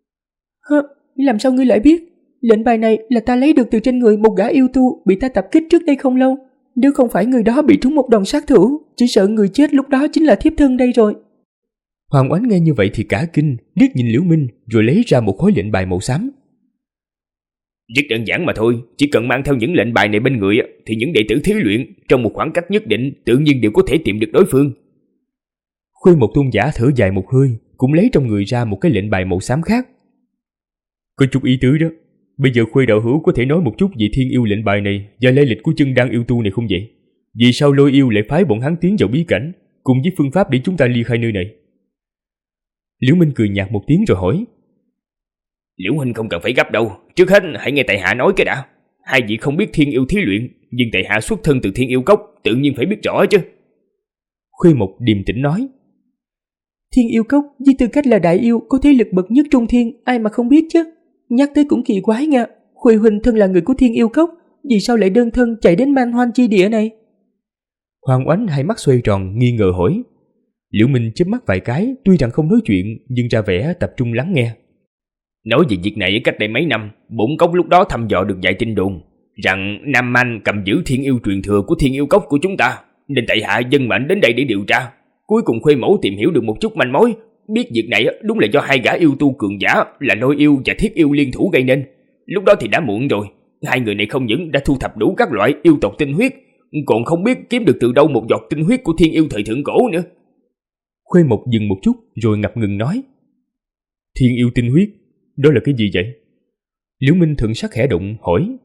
Làm sao ngươi lại biết? Lệnh bài này là ta lấy được từ trên người một gã yêu tu bị ta tập kích trước đây không lâu. Nếu không phải người đó bị trúng một đòn sát thủ, chỉ sợ người chết lúc đó chính là thiếp thân đây rồi. Hoàng Oánh nghe như vậy thì cả kinh, liếc nhìn Liễu Minh rồi lấy ra một khối lệnh bài màu xám. Rất đơn giản mà thôi, chỉ cần mang theo những lệnh bài này bên người thì những đệ tử thí luyện trong một khoảng cách nhất định tự nhiên đều có thể tìm được đối phương. Khuê một tôn giả thở dài một hơi, cũng lấy trong người ra một cái lệnh bài màu xám khác. Có chút ý tứ đó. Bây giờ Khuê đạo hữu có thể nói một chút về thiên yêu lệnh bài này và lai lịch của chân đan yêu tu này không vậy? Vì sao Lôi yêu lại phái bọn hắn tiến vào bí cảnh, cùng với phương pháp để chúng ta ly khai nơi này? Liễu Minh cười nhạt một tiếng rồi hỏi. Liễu huynh không cần phải gấp đâu, trước hết hãy nghe tại hạ nói cái đã. Hai vị không biết thiên yêu thí luyện, nhưng tại hạ xuất thân từ Thiên Yêu Cốc, tự nhiên phải biết rõ chứ. Khuê Mộc điềm tĩnh nói. Thiên Yêu Cốc với tư cách là đại yêu có thế lực bậc nhất trung thiên, ai mà không biết chứ. Nhắc tới cũng kỳ quái nha, Khuê huynh thân là người của Thiên Yêu Cốc, vì sao lại đơn thân chạy đến Man Hoan chi địa này? Hoàng Oánh hai mắt xoay tròn nghi ngờ hỏi. Liễu Minh chớp mắt vài cái, tuy rằng không nói chuyện nhưng ra vẻ tập trung lắng nghe. Nói về việc này cách đây mấy năm, bổn cốc lúc đó thăm dò được vài tin đồn rằng Nam Man cầm giữ thiên yêu truyền thừa của Thiên Yêu Cốc của chúng ta, nên tại hạ dân mệnh đến đây để điều tra. Cuối cùng Khuê mẫu tìm hiểu được một chút manh mối, biết việc này đúng là do hai gã yêu tu cường giả là Lôi yêu và Thiết yêu liên thủ gây nên. Lúc đó thì đã muộn rồi, hai người này không những đã thu thập đủ các loại yêu tộc tinh huyết, còn không biết kiếm được từ đâu một giọt tinh huyết của thiên yêu thời thượng cổ nữa. Khuê Mộc dừng một chút rồi ngập ngừng nói. Thiên yêu tinh huyết, đó là cái gì vậy? Liễu Minh thần sắc khẽ động hỏi.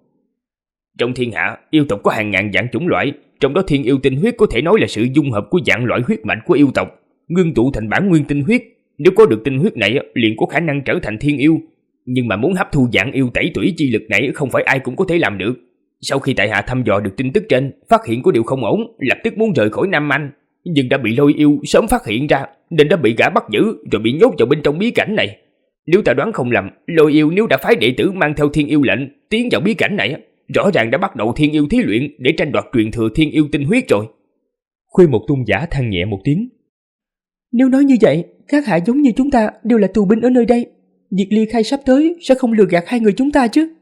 Trong thiên hạ, yêu tộc có hàng ngàn dạng chủng loại, trong đó thiên yêu tinh huyết có thể nói là sự dung hợp của dạng loại huyết mạch của yêu tộc, ngưng tụ thành bản nguyên tinh huyết. Nếu có được tinh huyết này liền có khả năng trở thành thiên yêu, nhưng mà muốn hấp thu dạng yêu tẩy tủy chi lực này không phải ai cũng có thể làm được. Sau khi tại hạ thăm dò được tin tức trên, phát hiện có điều không ổn, lập tức muốn rời khỏi Nam Man, nhưng đã bị Lôi yêu sớm phát hiện ra, nên đã bị gã bắt giữ rồi bị nhốt vào bên trong bí cảnh này. Nếu ta đoán không lầm, Lôi yêu nếu đã phái đệ tử mang theo thiên yêu lệnh tiến vào bí cảnh này, rõ ràng đã bắt đầu thiên yêu thí luyện để tranh đoạt truyền thừa thiên yêu tinh huyết rồi. Khuê một tôn giả than nhẹ một tiếng. Nếu nói như vậy, các hạ giống như chúng ta đều là tù binh ở nơi đây, việc ly khai sắp tới sẽ không lừa gạt hai người chúng ta chứ?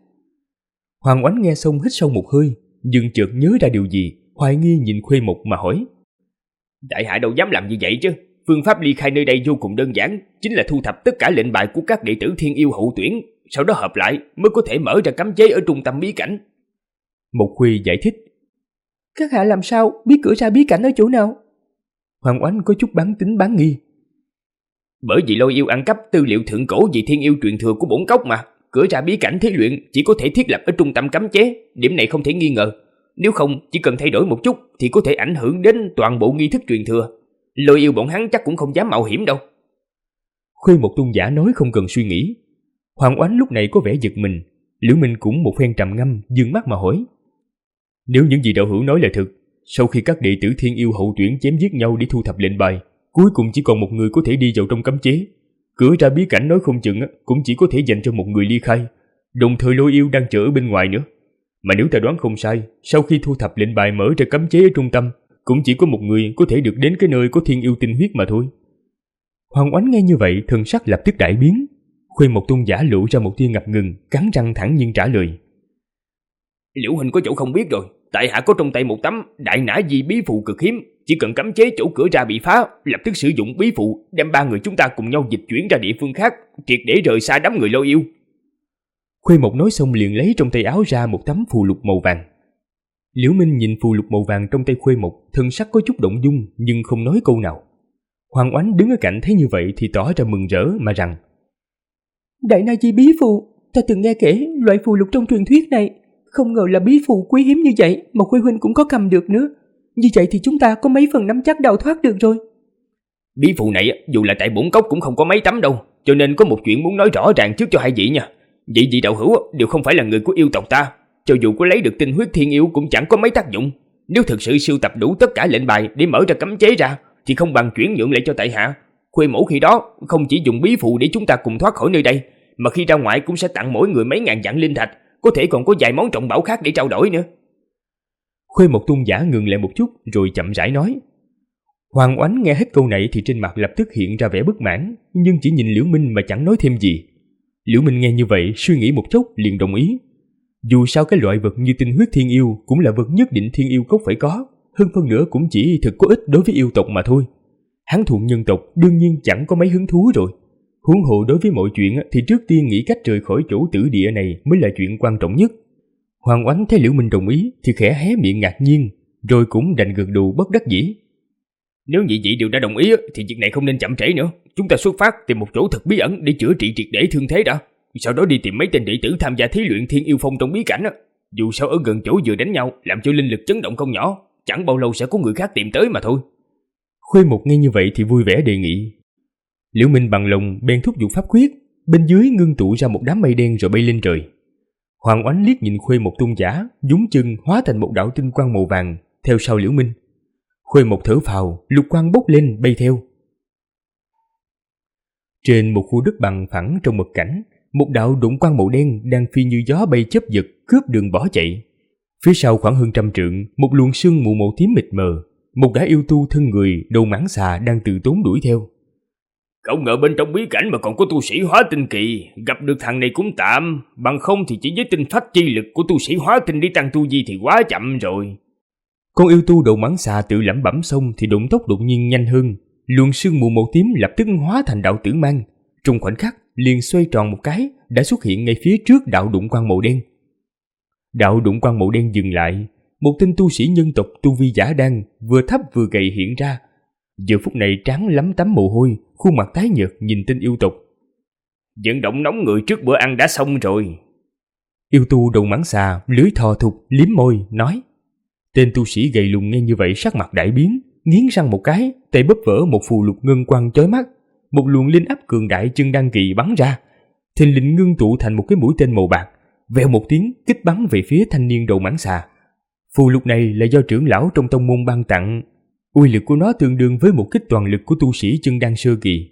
Hoàng Oánh nghe xong hít sâu một hơi, nhưng chợt nhớ ra điều gì, hoài nghi nhìn Khuê Mộc mà hỏi. Đại hạ đâu dám làm như vậy chứ. Phương pháp ly khai nơi đây vô cùng đơn giản, chính là thu thập tất cả lệnh bài của các đệ tử thiên yêu hậu tuyển, sau đó hợp lại mới có thể mở ra cấm chế ở trung tâm bí cảnh. Một Khuê giải thích. Các hạ làm sao biết cửa ra bí cảnh ở chỗ nào? Hoàng Oánh có chút bán tính bán nghi. Bởi vì Lôi yêu ăn cắp tư liệu thượng cổ về thiên yêu truyền thừa của bổn cốc mà. Cửa ra bí cảnh thí luyện chỉ có thể thiết lập ở trung tâm cấm chế, điểm này không thể nghi ngờ. Nếu không, chỉ cần thay đổi một chút thì có thể ảnh hưởng đến toàn bộ nghi thức truyền thừa. Lôi yêu bọn hắn chắc cũng không dám mạo hiểm đâu. Khuê một tôn giả nói không cần suy nghĩ. Hoàng Oánh lúc này có vẻ giật mình. Liễu Minh cũng một phen trầm ngâm, dương mắt mà hỏi. Nếu những gì đạo hữu nói là thật, sau khi các đệ tử thiên yêu hậu tuyển chém giết nhau để thu thập lệnh bài, cuối cùng chỉ còn một người có thể đi vào trong cấm chế. Cửa ra bí cảnh nói không chừng cũng chỉ có thể dành cho một người ly khai, đồng thời Lôi yêu đang chờ ở bên ngoài nữa. Mà nếu ta đoán không sai, sau khi thu thập lệnh bài mở ra cấm chế ở trung tâm, cũng chỉ có một người có thể được đến cái nơi có thiên yêu tinh huyết mà thôi. Hoàng Oánh nghe như vậy, thần sắc lập tức đại biến. Khuê một tôn giả lộ ra một tia ngập ngừng, cắn răng thẳng nhiên trả lời. Liễu huynh có chỗ không biết rồi, tại hạ có trong tay một tấm đại nã di bí phù cực hiếm, chỉ cần cấm chế chỗ cửa ra bị phá, lập tức sử dụng bí phù đem ba người chúng ta cùng nhau dịch chuyển ra địa phương khác, triệt để rời xa đám người Lôi yêu. Khuê một nói xong liền lấy trong tay áo ra một tấm phù lục màu vàng. Liễu Minh nhìn phù lục màu vàng trong tay Khuê một, thân sắc có chút động dung nhưng không nói câu nào. Hoàng Oánh đứng ở cạnh thấy như vậy thì tỏ ra mừng rỡ mà rằng: Đại na di bí phù, ta từng nghe kể loại phù lục trong truyền thuyết này, không ngờ là bí phù quý hiếm như vậy mà Khuê huynh cũng có cầm được nữa. Như vậy thì chúng ta có mấy phần nắm chắc đào thoát được rồi. Bí phù này dù là tại bổn cốc cũng không có mấy tấm đâu, cho nên có một chuyện muốn nói rõ ràng trước cho hai vị nha. Vị đạo hữu đều không phải là người của yêu tộc ta, cho dù có lấy được tinh huyết thiên yêu cũng chẳng có mấy tác dụng. Nếu thực sự sưu tập đủ tất cả lệnh bài để mở ra cấm chế ra, thì không bằng chuyển nhượng lại cho tại hạ. Khuê mẫu khi đó không chỉ dùng bí phù để chúng ta cùng thoát khỏi nơi đây, mà khi ra ngoài cũng sẽ tặng mỗi người mấy ngàn vạn linh thạch, có thể còn có vài món trọng bảo khác để trao đổi nữa. Khuê Mộc Tôn giả ngừng lại một chút rồi chậm rãi nói. Hoàng Oánh nghe hết câu này thì trên mặt lập tức hiện ra vẻ bất mãn, nhưng chỉ nhìn Liễu Minh mà chẳng nói thêm gì. Liễu Minh nghe như vậy suy nghĩ một chút liền đồng ý. Dù sao cái loại vật như tinh huyết thiên yêu cũng là vật nhất định thiên yêu cốc phải có, hơn phân nữa cũng chỉ thực có ích đối với yêu tộc mà thôi. Hắn thuận nhân tộc đương nhiên chẳng có mấy hứng thú rồi. Huống hồ đối với mọi chuyện thì trước tiên nghĩ cách rời khỏi chỗ tử địa này mới là chuyện quan trọng nhất. Hoàng Oánh thấy Liễu Minh đồng ý thì khẽ hé miệng ngạc nhiên, rồi cũng đành gật đầu bất đắc dĩ. Nếu nhị vị đều đã đồng ý thì việc này không nên chậm trễ nữa. Chúng ta xuất phát tìm một chỗ thật bí ẩn để chữa trị triệt để thương thế đã. Sau đó đi tìm mấy tên đệ tử tham gia thí luyện thiên yêu phong trong bí cảnh. Dù sao ở gần chỗ vừa đánh nhau làm cho linh lực chấn động không nhỏ, chẳng bao lâu sẽ có người khác tìm tới mà thôi. Khuê Mộc nghe như vậy thì vui vẻ đề nghị. Liễu Minh bằng lòng bèn thúc giục pháp quyết, bên dưới ngưng tụ ra một đám mây đen rồi bay lên trời. Hoàng Oánh liếc nhìn Khuê Mộc Tôn giả, nhún chân hóa thành một đạo tinh quang màu vàng theo sau Liễu Minh. Khuê Mộc thở phào, lục quang bốc lên bay theo. Trên một khu đất bằng phẳng trong mật cảnh, một đạo đụng quang màu đen đang phi như gió bay chớp giật cướp đường bỏ chạy. Phía sau khoảng hơn 100 trượng, một luồng sương mù màu tím mịt mờ, một gã yêu tu thân người đầu mãng xà đang từ tốn đuổi theo. Không ngờ bên trong bí cảnh mà còn có tu sĩ hóa tinh kỳ, gặp được thằng này cũng tạm, bằng không thì chỉ với tinh phách chi lực của tu sĩ hóa tinh để tăng tu vi thì quá chậm rồi. Con yêu tu đầu mãng xà tự lẩm bẩm xong thì động tốc đột nhiên nhanh hơn, luồng sương mù màu tím lập tức hóa thành đạo tử mang, trong khoảnh khắc liền xoay tròn một cái đã xuất hiện ngay phía trước đạo đụng quang màu đen. Đạo đụng quang màu đen dừng lại, một tên tu sĩ nhân tộc tu vi giả đan vừa thấp vừa gầy hiện ra. Giờ phút này trán lấm tấm mồ hôi, khuôn mặt tái nhợt nhìn tên yêu tộc. Vận động nóng người trước bữa ăn đã xong rồi. Yêu tu đầu mãng xà lưỡi thò thụt liếm môi nói. Tên tu sĩ gầy lùn nghe như vậy sắc mặt đại biến, nghiến răng một cái, tay bóp vỡ một phù lục ngân quang chói mắt, một luồng linh áp cường đại chân đan kỳ bắn ra, thình lình ngưng tụ thành một cái mũi tên màu bạc, vèo một tiếng kích bắn về phía thanh niên đầu mãng xà. Phù lục này là do trưởng lão trong tông môn ban tặng, uy lực của nó tương đương với một kích toàn lực của tu sĩ chân đan sơ kỳ.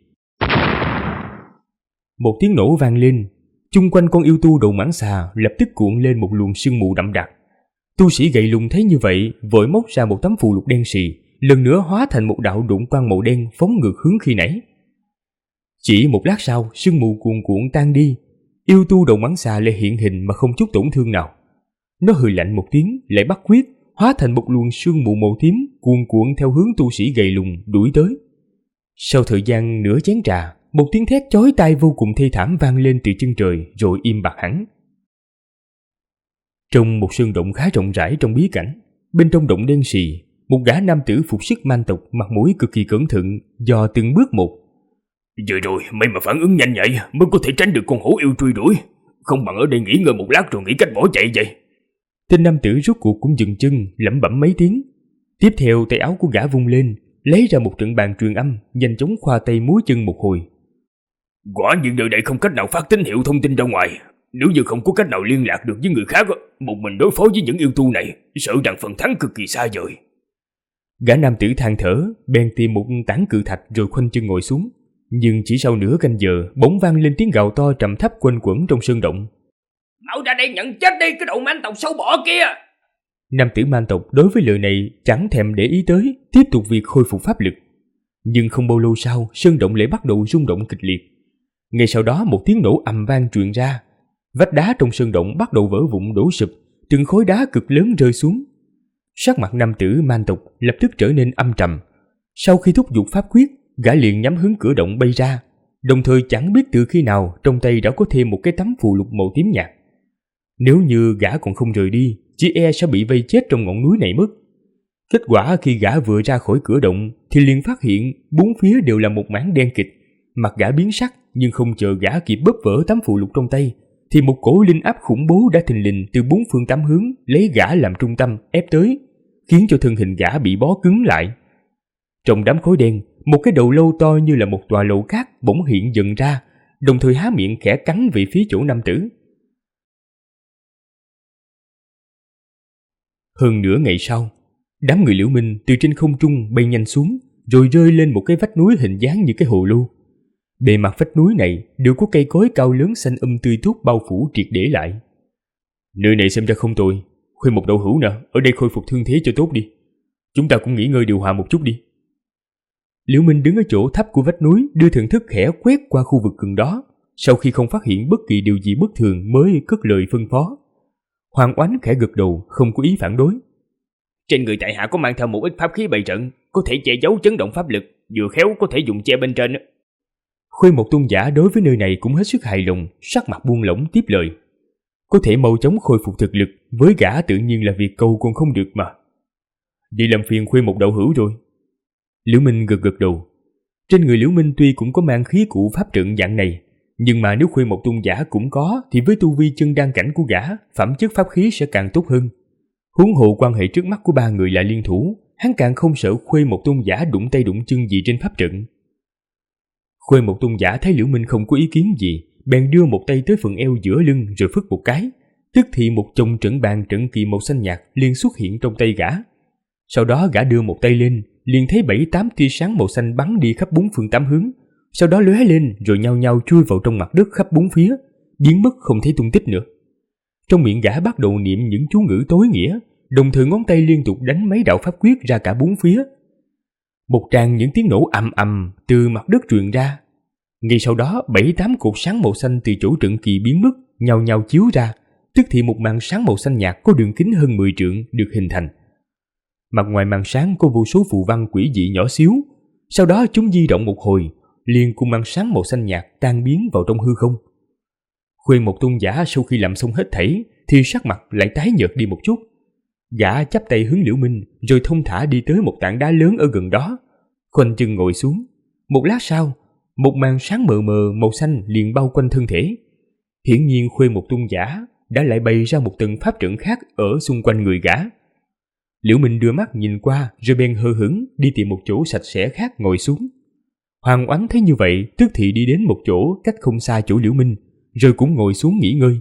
Một tiếng nổ vang lên, chung quanh con yêu tu đầu mãng xà lập tức cuộn lên một luồng sương mù đậm đặc. Tu sĩ gầy lùn thấy như vậy, vội móc ra một tấm phù lục đen sì, lần nữa hóa thành một đạo đụng quang màu đen phóng ngược hướng khi nãy. Chỉ một lát sau, sương mù cuồn cuộn tan đi, yêu tu đầu mãng xà lại hiện hình mà không chút tổn thương nào. Nó hừ lạnh một tiếng, lại bắt quyết, hóa thành một luồng sương mù màu tím cuồn cuộn theo hướng tu sĩ gầy lùn đuổi tới. Sau thời gian nửa chén trà, một tiếng thét chói tai vô cùng thê thảm vang lên từ chân trời rồi im bặt hẳn. Trong một sơn động khá rộng rãi trong bí cảnh, bên trong động đen sì, một gã nam tử phục sức man tộc mặt mũi cực kỳ cẩn thận dò từng bước một. Vừa rồi may mà phản ứng nhanh nhạy mới có thể tránh được con hổ yêu truy đuổi, không bằng ở đây nghỉ ngơi một lát rồi nghĩ cách bỏ chạy vậy. Tên nam tử rốt cuộc cũng dừng chân, lẩm bẩm mấy tiếng. Tiếp theo tay áo của gã vung lên, lấy ra một trận bàn truyền âm, nhanh chóng khoa tay múa chân một hồi. Quả nhiên nơi đây không cách nào phát tín hiệu thông tin ra ngoài. Nếu như không có cách nào liên lạc được với người khác, một mình đối phó với những yêu tu này, sợ rằng phần thắng cực kỳ xa vời. Gã nam tử than thở, bèn tìm một tảng cự thạch rồi khoanh chân ngồi xuống. Nhưng chỉ sau nửa canh giờ, bỗng vang lên tiếng gào to trầm thấp quanh quẩn trong sơn động. Mau ra đây nhận chết đi cái đầu man tộc xấu bọ kia! Nam tử man tộc đối với lời này chẳng thèm để ý tới, tiếp tục việc khôi phục pháp lực. Nhưng không bao lâu sau, sơn động lại bắt đầu rung động kịch liệt. Ngay sau đó một tiếng nổ ầm vang truyền ra. Vách đá trong sơn động bắt đầu vỡ vụn đổ sụp, từng khối đá cực lớn rơi xuống. Sắc mặt nam tử man tộc lập tức trở nên âm trầm. Sau khi thúc giục pháp quyết, gã liền nhắm hướng cửa động bay ra, đồng thời chẳng biết từ khi nào trong tay đã có thêm một cái tấm phù lục màu tím nhạt. Nếu như gã còn không rời đi, chỉ e sẽ bị vây chết trong ngọn núi này mất. Kết quả khi gã vừa ra khỏi cửa động thì liền phát hiện bốn phía đều là một mảng đen kịt. Mặt gã biến sắc, nhưng không chờ gã kịp bóp vỡ tấm phù lục trong tay thì một cổ linh áp khủng bố đã thình lình từ bốn phương tám hướng lấy gã làm trung tâm ép tới, khiến cho thân hình gã bị bó cứng lại. Trong đám khói đen, một cái đầu lâu to như là một tòa lầu cát bỗng hiện dần ra, đồng thời há miệng khẽ cắn về phía chỗ nam tử. Hơn nửa ngày sau, đám người Liễu Minh từ trên không trung bay nhanh xuống, rồi rơi lên một cái vách núi hình dáng như cái hồ lô. Bề mặt vách núi này đều có cây cối cao lớn xanh tươi tốt bao phủ triệt để lại. Nơi này xem ra không tồi, Khuê Mộc Đạo Hữu nè, ở đây khôi phục thương thế cho tốt đi. Chúng ta cũng nghỉ ngơi điều hòa một chút đi. Liễu Minh đứng ở chỗ thấp của vách núi, đưa thần thức khẽ quét qua khu vực gần đó, sau khi không phát hiện bất kỳ điều gì bất thường mới cất lời phân phó. Hoàng Oánh khẽ gật đầu, không có ý phản đối. Trên người tại hạ có mang theo một ít pháp khí bày trận, có thể che giấu chấn động pháp lực, vừa khéo có thể dùng che bên trên. Khuê Mộc Tôn giả đối với nơi này cũng hết sức hài lòng, sắc mặt buông lỏng tiếp lời. Có thể mau chóng khôi phục thực lực, với gã tự nhiên là việc cầu còn không được mà. Vậy làm phiền Khuê Mộc Đạo Hữu rồi. Liễu Minh gật gật đầu. Trên người Liễu Minh tuy cũng có mang khí cụ pháp trận dạng này, nhưng mà nếu Khuê Mộc Tôn giả cũng có thì với tu vi chân đan cảnh của gã, phẩm chất pháp khí sẽ càng tốt hơn. Huống hồ quan hệ trước mắt của ba người là liên thủ, hắn càng không sợ Khuê Mộc Tôn giả đụng tay đụng chân gì trên pháp trận. Khuê Mộc Tôn giả thấy Liễu Minh không có ý kiến gì, bèn đưa một tay tới phần eo giữa lưng rồi phất một cái, tức thì một chồng trận bàn trận kỳ màu xanh nhạt liền xuất hiện trong tay gã. Sau đó gã đưa một tay lên, liền thấy 7-8 tia sáng màu xanh bắn đi khắp bốn phương tám hướng, sau đó lóe lên rồi nhao nhao chui vào trong mặt đất khắp bốn phía, biến mất không thấy tung tích nữa. Trong miệng gã bắt đầu niệm những chú ngữ tối nghĩa, đồng thời ngón tay liên tục đánh mấy đạo pháp quyết ra cả bốn phía. Một tràng những tiếng nổ ầm ầm từ mặt đất truyền ra. Ngay sau đó 7-8 cột sáng màu xanh từ chỗ trận kỳ biến mất nhao nhao chiếu ra, tức thì một màn sáng màu xanh nhạt có đường kính hơn 10 trượng được hình thành. Mặt ngoài màn sáng có vô số phù văn quỷ dị nhỏ xíu, sau đó chúng di động một hồi, liền cùng màn sáng màu xanh nhạt tan biến vào trong hư không. Khuê Mộc Tôn giả sau khi làm xong hết thảy thì sắc mặt lại tái nhợt đi một chút. Gã chắp tay hướng Liễu Minh rồi thông thả đi tới một tảng đá lớn ở gần đó, khoanh chân ngồi xuống. Một lát sau, một màn sáng mờ mờ màu xanh liền bao quanh thân thể. Hiển nhiên Khuê Mộc Tôn giả đã lại bày ra một tầng pháp trận khác ở xung quanh người gã. Liễu Minh đưa mắt nhìn qua rồi bèn hờ hững đi tìm một chỗ sạch sẽ khác ngồi xuống. Hoàng Oánh thấy như vậy tức thì đi đến một chỗ cách không xa chỗ Liễu Minh, rồi cũng ngồi xuống nghỉ ngơi.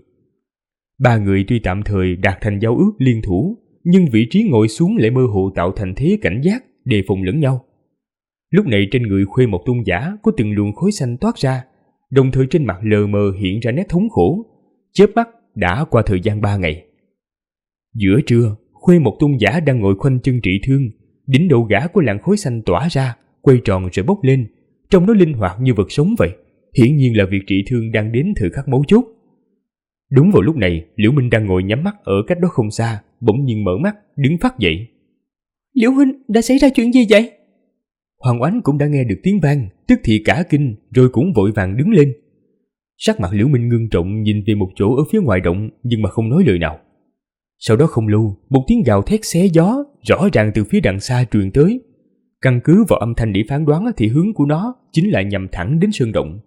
Ba người tuy tạm thời đạt thành giao ước liên thủ, nhưng vị trí ngồi xuống lại mơ hồ tạo thành thế cảnh giác, đề phòng lẫn nhau. Lúc này trên người Khuê Mộc Tôn giả có từng luồng khói xanh toát ra, đồng thời trên mặt lờ mờ hiện ra nét thống khổ. Chớp mắt đã qua thời gian 3 ngày. Giữa trưa, Khuê Mộc Tôn giả đang ngồi khoanh chân trị thương, đỉnh đầu gã có làn khói xanh tỏa ra, quay tròn rồi bốc lên, trông nó linh hoạt như vật sống vậy. Hiển nhiên là việc trị thương đang đến thời khắc mấu chốt. Đúng vào lúc này, Liễu Minh đang ngồi nhắm mắt ở cách đó không xa, bỗng nhiên mở mắt, đứng phắt dậy. Liễu huynh, đã xảy ra chuyện gì vậy? Hoàng Oánh cũng đã nghe được tiếng vang, tức thì cả kinh, rồi cũng vội vàng đứng lên. Sắc mặt Liễu Minh ngưng trọng nhìn về một chỗ ở phía ngoài động, nhưng mà không nói lời nào. Sau đó không lâu, một tiếng gào thét xé gió rõ ràng từ phía đằng xa truyền tới. Căn cứ vào âm thanh để phán đoán thì hướng của nó chính là nhằm thẳng đến sơn động.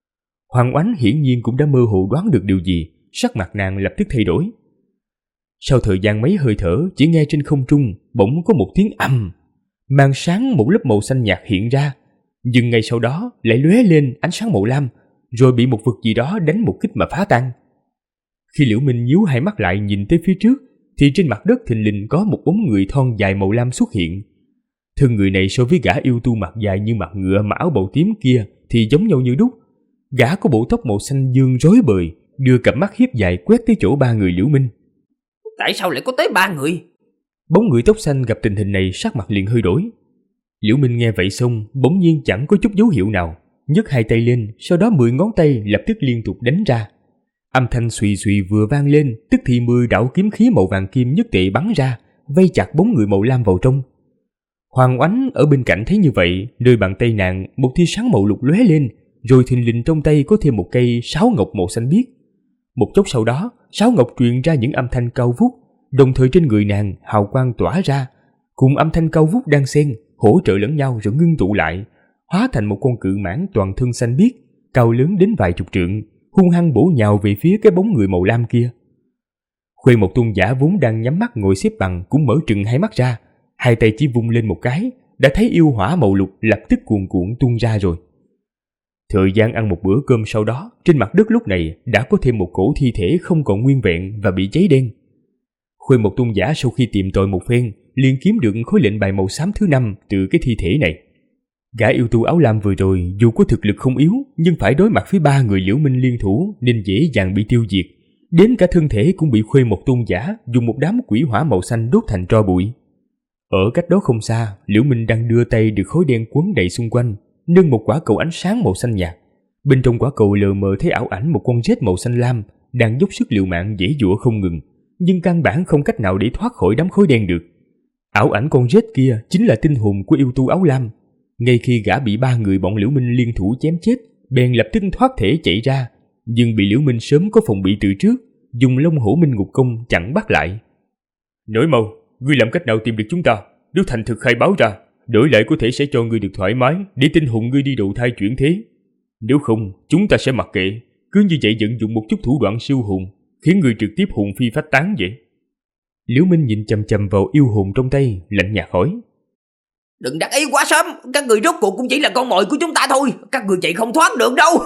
Hoàng Oánh hiển nhiên cũng đã mơ hồ đoán được điều gì, sắc mặt nàng lập tức thay đổi. Sau thời gian mấy hơi thở, chỉ nghe trên không trung bỗng có một tiếng ầm, màn sáng một lớp màu xanh nhạt hiện ra, nhưng ngay sau đó lại lóe lên ánh sáng màu lam, rồi bị một vật gì đó đánh một kích mà phá tan. Khi Liễu Minh nhíu hai mắt lại nhìn tới phía trước, thì trên mặt đất thình lình có một bóng người thon dài màu lam xuất hiện. Thân người này so với gã yêu tu mặt dài như mặt ngựa mà áo bào tím kia thì giống nhau như đúc. Gã có bộ tóc màu xanh dương rối bời, đưa cặp mắt hiếp dài quét tới chỗ ba người Liễu Minh. Tại sao lại có tới 3 người? Bóng người tóc xanh gặp tình hình này sắc mặt liền hơi đổi. Liễu Minh nghe vậy xong, bỗng nhiên chẳng có chút dấu hiệu nào, nhấc hai tay lên, sau đó 10 ngón tay lập tức liên tục đánh ra. Âm thanh xùy xùy vừa vang lên, tức thì 10 đạo kiếm khí màu vàng kim nhất tệ bắn ra, vây chặt bóng người màu lam vào trong. Hoàng Oánh ở bên cạnh thấy như vậy, nơi bàn tay nàng một tia sáng màu lục lóe lên, rồi thình lình trong tay có thêm một cây sáo ngọc màu xanh biếc. Một chốc sau đó, sáo ngọc truyền ra những âm thanh cao vút, đồng thời trên người nàng hào quang tỏa ra, cùng âm thanh cao vút đan xen, hỗ trợ lẫn nhau rồi ngưng tụ lại, hóa thành một con cự mãng toàn thân xanh biếc, cao lớn đến vài chục trượng, hung hăng bổ nhào về phía cái bóng người màu lam kia. Khuê Mộc Tôn giả vốn đang nhắm mắt ngồi xếp bằng cũng mở trừng hai mắt ra, Hai tay chỉ vung lên một cái, đã thấy yêu hỏa màu lục lập tức cuồn cuộn tuôn ra rồi. Thời gian ăn một bữa cơm sau đó, trên mặt đất lúc này đã có thêm một cổ thi thể không còn nguyên vẹn và bị cháy đen. Khuê Mộc Tôn giả sau khi tìm tòi một phen, liền kiếm được khối lệnh bài màu xám thứ 5 từ cái thi thể này. Gã yêu tu áo lam vừa rồi dù có thực lực không yếu, nhưng phải đối mặt với 3 người Liễu Minh liên thủ nên dễ dàng bị tiêu diệt. Đến cả thân thể cũng bị Khuê Mộc Tôn giả dùng một đám quỷ hỏa màu xanh đốt thành tro bụi. Ở cách đó không xa, Liễu Minh đang đưa tay được khối đen quấn đầy xung quanh, nâng một quả cầu ánh sáng màu xanh nhạt. Bên trong quả cầu lờ mờ thấy ảo ảnh một con rết màu xanh lam đang dốc sức liều mạng giãy giụa không ngừng, nhưng căn bản không cách nào để thoát khỏi đám khối đen được. Ảo ảnh con rết kia chính là tinh hồn của yêu tu áo lam. Ngay khi gã bị 3 người bọn Liễu Minh liên thủ chém chết, bèn lập tức thoát thể chạy ra, nhưng bị Liễu Minh sớm có phòng bị từ trước, dùng Long Hổ Minh Ngục Công chặn bắt lại. Nói mau, ngươi làm cách nào tìm được chúng ta? Nếu thành thực khai báo ra, đổi lại có thể sẽ cho ngươi được thoải mái để tinh hồn ngươi đi đầu thai chuyển thế. Nếu không, chúng ta sẽ mặc kệ, cứ như vậy vận dụng một chút thủ đoạn siêu hồn, khiến ngươi trực tiếp hồn phi phách tán vậy. Liễu Minh nhìn chằm chằm vào yêu hồn trong tay, lạnh nhạt hỏi. Đừng đắc ý quá sớm, các người rốt cuộc cũng chỉ là con mồi của chúng ta thôi, các người chạy không thoát được đâu.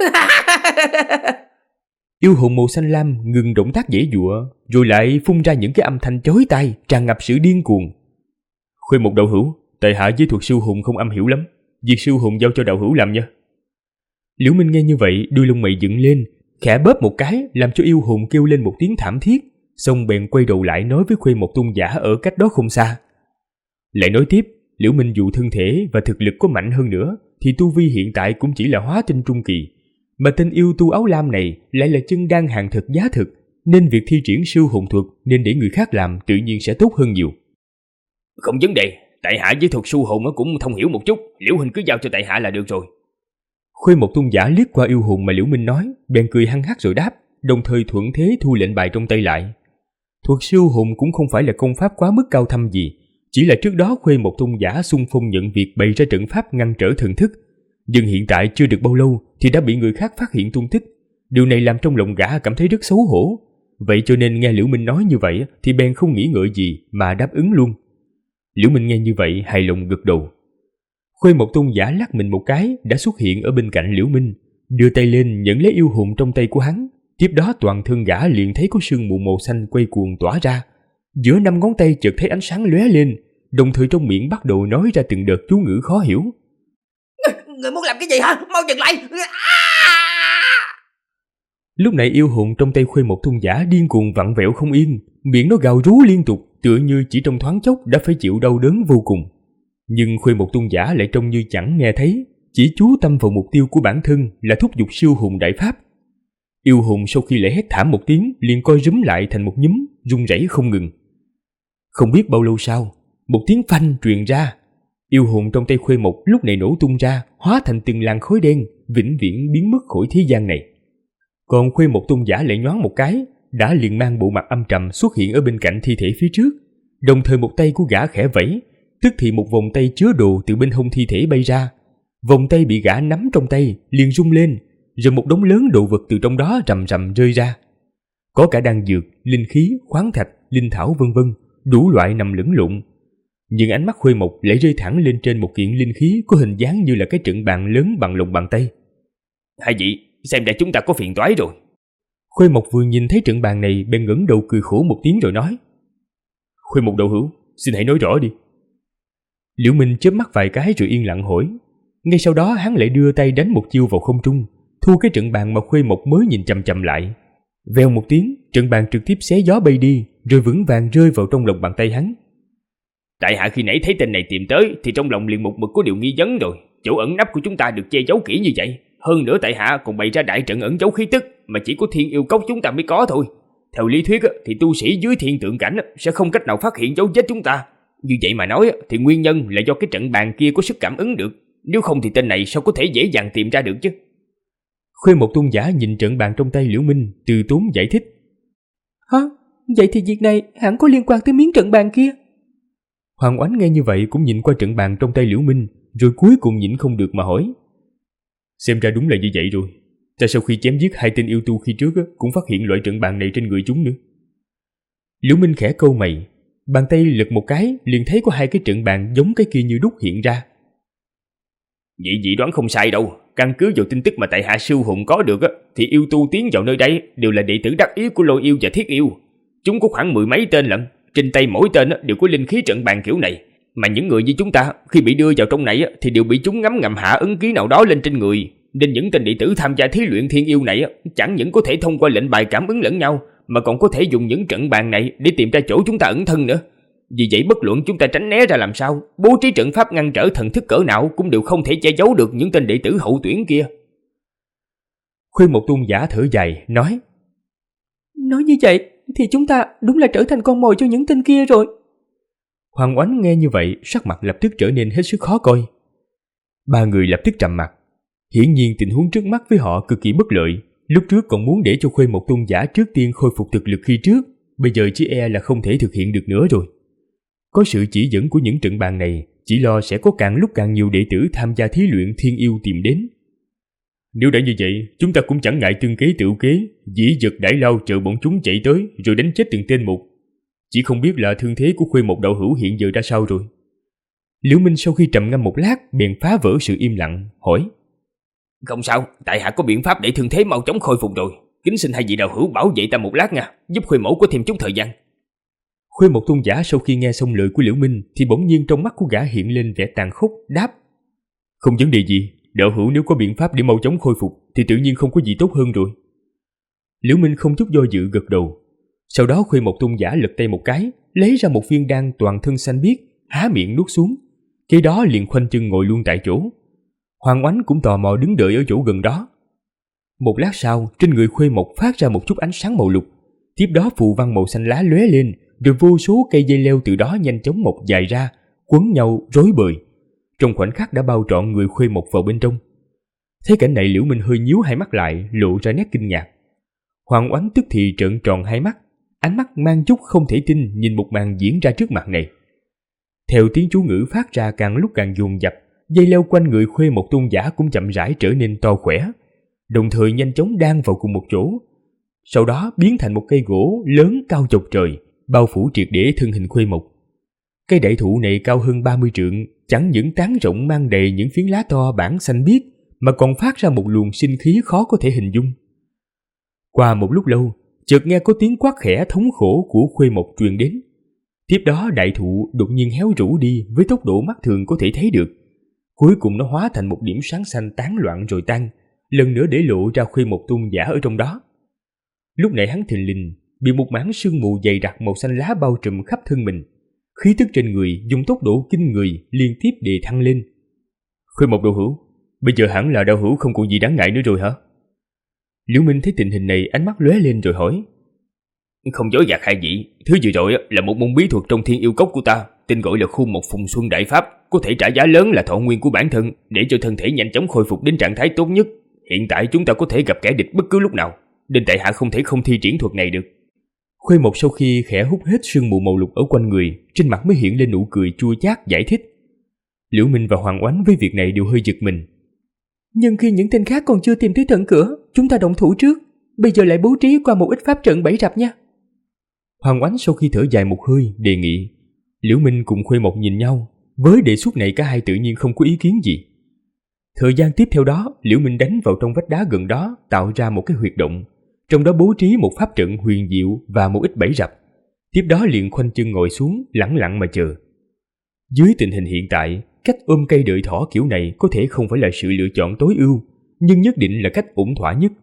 Yêu hồn màu xanh lam ngừng động tác giãy giụa, rồi lại phun ra những cái âm thanh chói tai, tràn ngập sự điên cuồng. Khuê Mộc đạo hữu, tại hạ với thuật siêu hồn không am hiểu lắm, việc siêu hồn giao cho đạo hữu làm nha. Liễu Minh nghe như vậy, đuôi lông mày dựng lên, khẽ bóp một cái, làm cho yêu hồn kêu lên một tiếng thảm thiết, xong bèn quay đầu lại nói với Khuê Mộc Tôn giả ở cách đó không xa. Lại nói tiếp, Liễu Minh dù thân thể và thực lực có mạnh hơn nữa, thì tu vi hiện tại cũng chỉ là hóa tinh trung kỳ, mà tên yêu tu áo lam này lại là chân đan hàng thực giá thực, nên việc thi triển siêu hồn thuật nên để người khác làm tự nhiên sẽ tốt hơn nhiều. Không vấn đề, tại hạ với thuật siêu hồn cũng thông hiểu một chút, Liễu huynh cứ giao cho tại hạ là được rồi. Khuê Mộc Tôn giả liếc qua yêu hồn mà Liễu Minh nói, bèn cười hăng hắc rồi đáp, đồng thời thuận thế thu lệnh bài trong tay lại. Thuật siêu hồn cũng không phải là công pháp quá mức cao thâm gì, chỉ là trước đó Khuê Mộc Tôn giả xung phong nhận việc bày ra trận pháp ngăn trở thần thức, nhưng hiện tại chưa được bao lâu thì đã bị người khác phát hiện tung tích. Điều này làm trong lòng gã cảm thấy rất xấu hổ, vậy cho nên nghe Liễu Minh nói như vậy thì bèn không nghĩ ngợi gì mà đáp ứng luôn. Liễu Minh nghe như vậy hài lòng gật đầu. Khuê Mộc Tôn giả lắc mình một cái đã xuất hiện ở bên cạnh Liễu Minh, đưa tay lên nhận lấy yêu hồn trong tay của hắn. Tiếp đó toàn thân gã liền thấy có sương mù màu xanh quay cuồng tỏa ra, giữa 5 ngón tay chợt thấy ánh sáng lóe lên, đồng thời trong miệng bắt đầu nói ra từng đợt chú ngữ khó hiểu. Người muốn làm cái gì hả? Mau dừng lại. Lúc này yêu hồn trong tay Khuê Mộc Tôn giả điên cuồng vặn vẹo không yên, miệng nó gào rú liên tục, tựa như chỉ trong thoáng chốc đã phải chịu đau đớn vô cùng. Nhưng Khuê Mộc Tôn giả lại trông như chẳng nghe thấy, chỉ chú tâm vào mục tiêu của bản thân là thúc giục siêu hồn đại pháp. Yêu hồn sau khi lại hét thảm một tiếng liền co rúm lại thành một nhúm, run rẩy không ngừng. Không biết bao lâu sau, một tiếng phanh truyền ra, yêu hồn trong tay Khuê Mộc lúc này nổ tung ra, hóa thành từng làn khói đen, vĩnh viễn biến mất khỏi thế gian này. Còn Khuê Mộc Tôn giả lại nhoáng một cái, đã liền mang bộ mặt âm trầm xuất hiện ở bên cạnh thi thể phía trước, đồng thời một tay của gã khẽ vẫy, tức thì một vòng tay chứa đồ từ bên hông thi thể bay ra. Vòng tay bị gã nắm trong tay liền rung lên, rồi một đống lớn đồ vật từ trong đó rầm rầm rơi ra. Có cả đan dược, linh khí, khoáng thạch, linh thảo vân vân, đủ loại nằm lẫn lộn. Nhưng ánh mắt Khuê Mộc lại rơi thẳng lên trên một kiện linh khí có hình dáng như là cái trận bàn lớn bằng lòng bàn tay. Hai vị, xem ra chúng ta có phiền toái rồi. Khuê Mộc vừa nhìn thấy trận bàn này bèn ngẩng đầu cười khổ một tiếng rồi nói. Khuê Mộc đạo hữu, xin hãy nói rõ đi. Liễu Minh chớp mắt vài cái rồi yên lặng hỏi. Ngay sau đó hắn lại đưa tay đánh một chiêu vào không trung, thu cái trận bàn mà Khuê Mộc mới nhìn chằm chằm lại. Vèo một tiếng, trận bàn trực tiếp xé gió bay đi, rồi vững vàng rơi vào trong lòng bàn tay hắn. Tại hạ khi nãy thấy tên này tìm tới thì trong lòng liền một mực có điều nghi vấn rồi. Chỗ ẩn nấp của chúng ta được che giấu kỹ như vậy, hơn nữa tại hạ còn bày ra đại trận ẩn giấu khí tức mà chỉ có Thiên Yêu Cốc chúng ta mới có thôi. Theo lý thuyết thì tu sĩ dưới thiên tượng cảnh sẽ không cách nào phát hiện dấu vết chúng ta. Như vậy mà nói thì nguyên nhân là do cái trận bàn kia có sức cảm ứng được, nếu không thì tên này sao có thể dễ dàng tìm ra được chứ. Khuê Mộc Tôn giả nhìn trận bàn trong tay Liễu Minh, từ tốn giải thích. Hả? Vậy thì việc này hẳn có liên quan tới miếng trận bàn kia. Hoàng Oánh nghe như vậy cũng nhìn qua trận bàn trong tay Liễu Minh, rồi cuối cùng nhịn không được mà hỏi. Xem ra đúng là như vậy rồi. Ta sau khi chém giết 2 tên yêu tu khi trước cũng phát hiện loại trận bàn này trên người chúng nữa. Liễu Minh khẽ cau mày. Bàn tay lật một cái, liền thấy có 2 cái trận bàn giống cái kia như đúc hiện ra. Vị đoán không sai đâu. Căn cứ vào tin tức mà tại hạ sư hùng có được thì yêu tu tiến vào nơi đây đều là đệ tử đắc ý của Lôi Yêu và Thiết Yêu. Chúng có khoảng 10 mấy tên lận, trên tay mỗi tên đều có linh khí trận bàn kiểu này. Mà những người như chúng ta khi bị đưa vào trong này thì đều bị chúng ngấm ngầm hạ ấn ký nào đó lên trên người. Nên những tên đệ tử tham gia thí luyện thiên yêu này chẳng những có thể thông qua lệnh bài cảm ứng lẫn nhau, mà còn có thể dùng những trận bàn này để tìm ra chỗ chúng ta ẩn thân nữa. Vì vậy bất luận chúng ta tránh né ra làm sao, bố trí trận pháp ngăn trở thần thức cỡ nào cũng đều không thể che giấu được những tên đệ tử hậu tuyển kia. Khuyên Một Tôn giả thở dài, nói như vậy thì chúng ta đúng là trở thành con mồi cho những tên kia rồi. Hoàng Oánh nghe như vậy, sắc mặt lập tức trở nên hết sức khó coi. 3 người lập tức trầm mặt. Hiển nhiên tình huống trước mắt với họ cực kỳ bất lợi. Lúc trước còn muốn để cho Khuyên Một Tôn giả trước tiên khôi phục thực lực khi trước, bây giờ chỉ e là không thể thực hiện được nữa rồi. Có sự chỉ dẫn của những trận bàn này, chỉ lo sẽ có càng lúc càng nhiều đệ tử tham gia thí luyện thiên yêu tìm đến. Nếu đã như vậy, chúng ta cũng chẳng ngại tương kế tự kế, dĩ dật đãi lao chờ bọn chúng chạy tới rồi đánh chết từng tên một. Chỉ không biết là thương thế của Khuyên Một đạo hữu hiện giờ ra sao rồi. Liễu Minh sau khi trầm ngâm một lát bèn phá vỡ sự im lặng, hỏi: Không sao, tại hạ có biện pháp để thương thế mau chóng khôi phục rồi. Kính xin hai vị đạo hữu bảo vệ ta một lát nha, giúp Khuyên mẫu có thêm chút thời gian. Khuyên Một Tôn giả sau khi nghe xong lời của Liễu Minh thì bỗng nhiên trong mắt của gã hiện lên vẻ tàn khốc, đáp: Không vấn đề gì, đạo hữu nếu có biện pháp để mau chóng khôi phục thì tự nhiên không có gì tốt hơn rồi. Liễu Minh không chút do dự gật đầu. Sau đó Khuyên Một Tôn giả lật tay một cái, lấy ra một viên đan toàn thân xanh biếc, há miệng nuốt xuống. Kế đó liền khoanh chân ngồi luôn tại chỗ. Hoàng Oánh cũng tò mò đứng đợi ở chỗ gần đó. Một lát sau, trên người Khuê Mộc phát ra một chút ánh sáng màu lục. Tiếp đó phù văn màu xanh lá lóe lên, rồi vô số cây dây leo từ đó nhanh chóng mọc dài ra, quấn nhau rối bời. Trong khoảnh khắc đã bao trọn người Khuê Mộc vào bên trong. Thấy cảnh này, Liễu Minh hơi nhíu hai mắt lại, lộ ra nét kinh ngạc. Hoàng Oánh tức thì trợn tròn hai mắt, ánh mắt mang chút không thể tin nhìn một màn diễn ra trước mặt này. Theo tiếng chú ngữ phát ra càng lúc càng dồn dập, dây leo quanh người Khuê Mộc Tôn giả cũng chậm rãi trở nên to khỏe, đồng thời nhanh chóng đan vào cùng một chỗ. Sau đó biến thành một cây gỗ lớn cao chọc trời, bao phủ triệt để thân hình Khuê Mộc. Cây đại thụ này cao hơn 30 trượng, chẳng những tán rộng mang đầy những phiến lá to bản xanh biếc, mà còn phát ra một luồng sinh khí khó có thể hình dung. Qua một lúc lâu, chợt nghe có tiếng quát khẽ thống khổ của Khuê Mộc truyền đến. Tiếp đó đại thụ đột nhiên héo rũ đi với tốc độ mắt thường có thể thấy được. Cuối cùng nó hóa thành một điểm sáng xanh tán loạn rồi tan, lần nữa để lộ ra Khuê Mộc Tôn giả ở trong đó. Lúc này hắn thình lình bị một mảng sương mù dày đặc màu xanh lá bao trùm khắp thân mình. Khí tức trên người dùng tốc độ kinh người liên tiếp đề thăng lên. Khuê Mộc đạo hữu, bây giờ hẳn là đạo hữu không còn gì đáng ngại nữa rồi hả? Liễu Minh thấy tình hình này, ánh mắt lóe lên rồi hỏi. Không dối gạt hai vị, thứ vừa rồi là một môn bí thuật trong Thiên Yêu Cốc của ta, tên gọi là Khu Mộc Phùng Xuân Đại Pháp, có thể trả giá lớn là thọ nguyên của bản thân để cho thân thể nhanh chóng khôi phục đến trạng thái tốt nhất. Hiện tại chúng ta có thể gặp kẻ địch bất cứ lúc nào, nên tại hạ không thể không thi triển thuật này được. Khuê Mộc sau khi khẽ hút hết sương mù màu lục ở quanh người, trên mặt mới hiện lên nụ cười chua chát giải thích. Liễu Minh và Hoàng Oánh với việc này đều hơi giật mình. Nhưng khi những tên khác còn chưa tìm thấy tận cửa, chúng ta động thủ trước, bây giờ lại bố trí qua một ít pháp trận bẫy rập nha. Hoàng Oánh sau khi thở dài một hơi đề nghị. Liễu Minh cùng Khuê Mộc nhìn nhau, với đề xuất này cả hai tự nhiên không có ý kiến gì. Thời gian tiếp theo đó, Liễu Minh đánh vào trong vách đá gần đó, tạo ra một cái huyệt động, trong đó bố trí một pháp trận huyền diệu và một ít bẫy rập. Tiếp đó liền khoanh chân ngồi xuống, lẳng lặng mà chờ. Dưới tình hình hiện tại, cách ôm cây đợi thỏ kiểu này có thể không phải là sự lựa chọn tối ưu, nhưng nhất định là cách ổn thỏa nhất.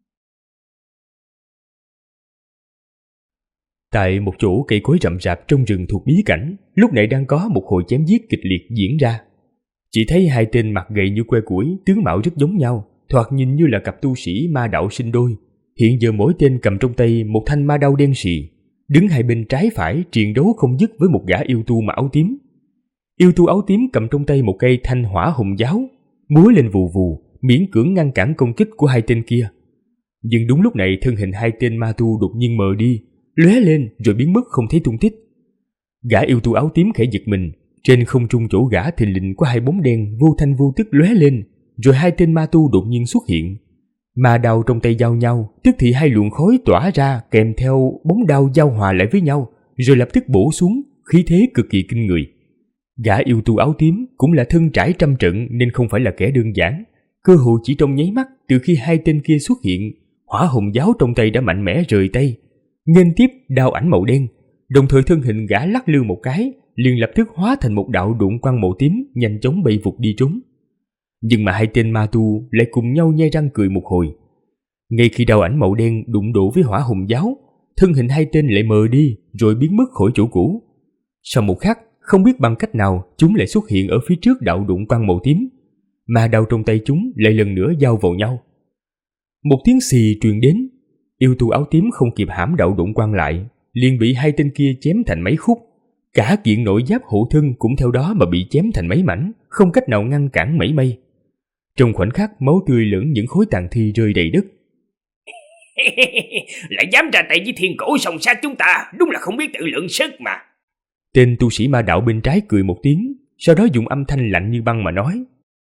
Tại một chỗ cây cối rậm rạp trong rừng thuộc bí cảnh, lúc này đang có một hồi chém giết kịch liệt diễn ra. Chỉ thấy hai tên mặt gầy như que củi, tướng mạo rất giống nhau, thoạt nhìn như là cặp tu sĩ ma đạo sinh đôi. Hiện giờ mỗi tên cầm trong tay một thanh ma đao đen sì, đứng hai bên trái phải triền đấu không dứt với một gã yêu tu mặc áo tím. Yêu tu áo tím cầm trong tay một cây thanh hỏa hồng giáo, múa lên vù vù, miễn cưỡng ngăn cản công kích của hai tên kia. Nhưng đúng lúc này thân hình hai tên ma tu đột nhiên mờ đi, lóe lên rồi biến mất không thấy tung tích. Gã yêu tu áo tím khẽ giật mình, trên không trung chỗ gã thình lình có hai bóng đen vô thanh vô tức lóe lên, rồi hai tên ma tu đột nhiên xuất hiện. Ma đao trong tay giao nhau, tức thì hai luồng khói tỏa ra kèm theo bóng đao giao hòa lại với nhau, rồi lập tức bổ xuống, khí thế cực kỳ kinh người. Gã yêu tu áo tím cũng là thân trải trăm trận nên không phải là kẻ đơn giản. Cơ hội chỉ trong nháy mắt, từ khi hai tên kia xuất hiện, hỏa hồng giáo trong tay đã mạnh mẽ rời tay, nghênh tiếp đao ảnh màu đen, đồng thời thân hình gã lắc lư một cái, liền lập tức hóa thành một đạo độn quang màu tím, nhanh chóng bay vụt đi trốn. Nhưng mà hai tên ma tu lại cùng nhau nhe răng cười một hồi. Ngay khi đao ảnh màu đen đụng độ với hỏa hồng giáo, thân hình hai tên lại mờ đi rồi biến mất khỏi chỗ cũ. Sau một khắc, không biết bằng cách nào chúng lại xuất hiện ở phía trước đạo đụng quang màu tím, mà đao trong tay chúng lại lần nữa giao vào nhau. Một tiếng xì truyền đến, yêu tu áo tím không kịp hãm đạo đụng quang lại, liền bị hai tên kia chém thành mấy khúc. Cả kiện nội giáp hộ thân cũng theo đó mà bị chém thành mấy mảnh, không cách nào ngăn cản mảy may. Trong khoảnh khắc, máu tươi lẫn những khối tàn thi rơi đầy đất. Lại dám ra tay với thiên cổ song sát chúng ta, đúng là không biết tự lượng sức mà. Tên tu sĩ ma đạo bên trái cười một tiếng, sau đó dùng âm thanh lạnh như băng mà nói: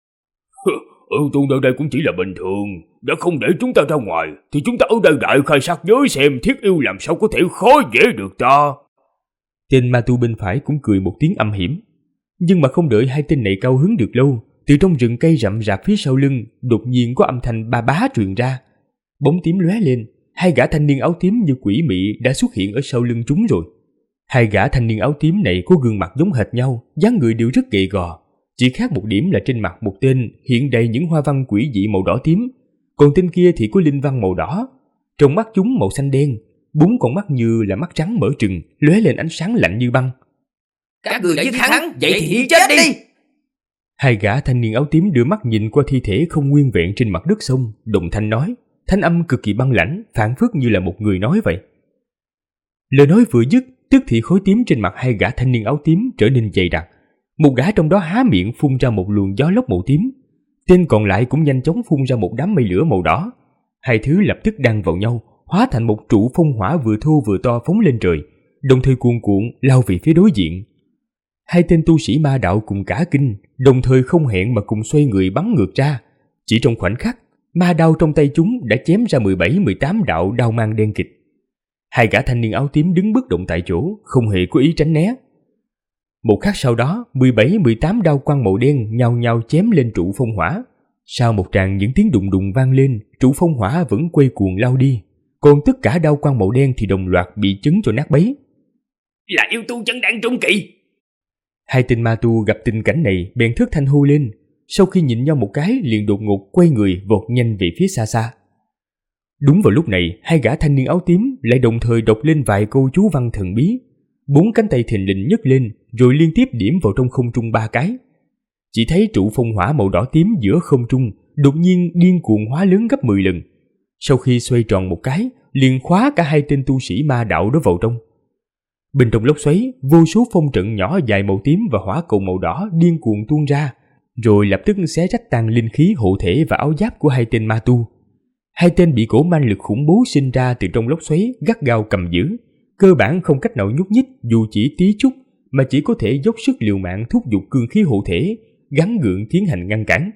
Tu nơi đây cũng chỉ là bình thường, đã không để chúng ta ra ngoài thì chúng ta ở đây đại khai sát giới xem thiết yêu làm sao có thể khó dễ được ta. Tên ma tu bên phải cũng cười một tiếng âm hiểm. Nhưng mà không đợi hai tên này cao hứng được lâu, từ trong rừng cây rậm rạp phía sau lưng đột nhiên có âm thanh ba bá truyền ra. Bóng tím lóe lên, hai gã thanh niên áo tím như quỷ mị đã xuất hiện ở sau lưng chúng rồi. Hai gã thanh niên áo tím này có gương mặt giống hệt nhau, dáng người đều rất gầy gò, chỉ khác một điểm là trên mặt một tên hiện đầy những hoa văn quỷ dị màu đỏ tím, còn tên kia thì có linh văn màu đỏ. Trong mắt chúng màu xanh đen, bốn con mắt như là mắt trắng mở trừng, lóe lên ánh sáng lạnh như băng. Các người giết hắn, vậy thì chết đi! Hai gã thanh niên áo tím đưa mắt nhìn qua thi thể không nguyên vẹn trên mặt đất sông, đồng thanh nói, thanh âm cực kỳ băng lãnh, phảng phất như là một người nói vậy. Lời nói vừa dứt, tức thì khối tím trên mặt hai gã thanh niên áo tím trở nên dày đặc. Một gã trong đó há miệng phun ra một luồng gió lốc màu tím, tên còn lại cũng nhanh chóng phun ra một đám mây lửa màu đỏ. Hai thứ lập tức đan vào nhau, hóa thành một trụ phong hỏa vừa thô vừa to phóng lên trời, đồng thời cuồn cuộn lao về phía đối diện. Hai tên tu sĩ ma đạo cùng cả kinh, đồng thời không hẹn mà cùng xoay người bắn ngược ra. Chỉ trong khoảnh khắc, ma đao trong tay chúng đã chém ra 17-18 đạo đao mang đen kịt. Hai gã thanh niên áo tím đứng bất động tại chỗ, không hề có ý tránh né. Một khắc sau đó, 17-18 đao quang màu đen nhao nhao chém lên trụ phong hỏa. Sau một tràng những tiếng đùng đùng vang lên, trụ phong hỏa vẫn quay cuồng lao đi, còn tất cả đao quang màu đen thì đồng loạt bị chấn cho nát bấy. Là yêu tu chân đạn trung kỳ! Hai tên ma tu gặp tình cảnh này bèn thất thanh hô lên, sau khi nhìn nhau một cái liền đột ngột quay người vọt nhanh về phía xa xa. Đúng vào lúc này, hai gã thanh niên áo tím lại đồng thời đọc lên vài câu chú văn thần bí. 4 cánh tay thình lình nhấc lên rồi liên tiếp điểm vào trong không trung 3 cái. Chỉ thấy trụ phong hỏa màu đỏ tím giữa không trung đột nhiên điên cuồng hóa lớn gấp 10 lần. Sau khi xoay tròn một cái, liền khóa cả hai tên tu sĩ ma đạo đó vào trong. Bên trong lốc xoáy, vô số phong trận nhỏ dài màu tím và hỏa cầu màu đỏ điên cuồng tuôn ra, rồi lập tức xé rách tan linh khí hộ thể và áo giáp của hai tên ma tu. Hai tên bị cổ man lực khủng bố sinh ra từ trong lốc xoáy gắt gao cầm giữ, cơ bản không cách nào nhúc nhích dù chỉ tí chút, mà chỉ có thể dốc sức liều mạng thúc giục cương khí hộ thể, gắng gượng tiến hành ngăn cản.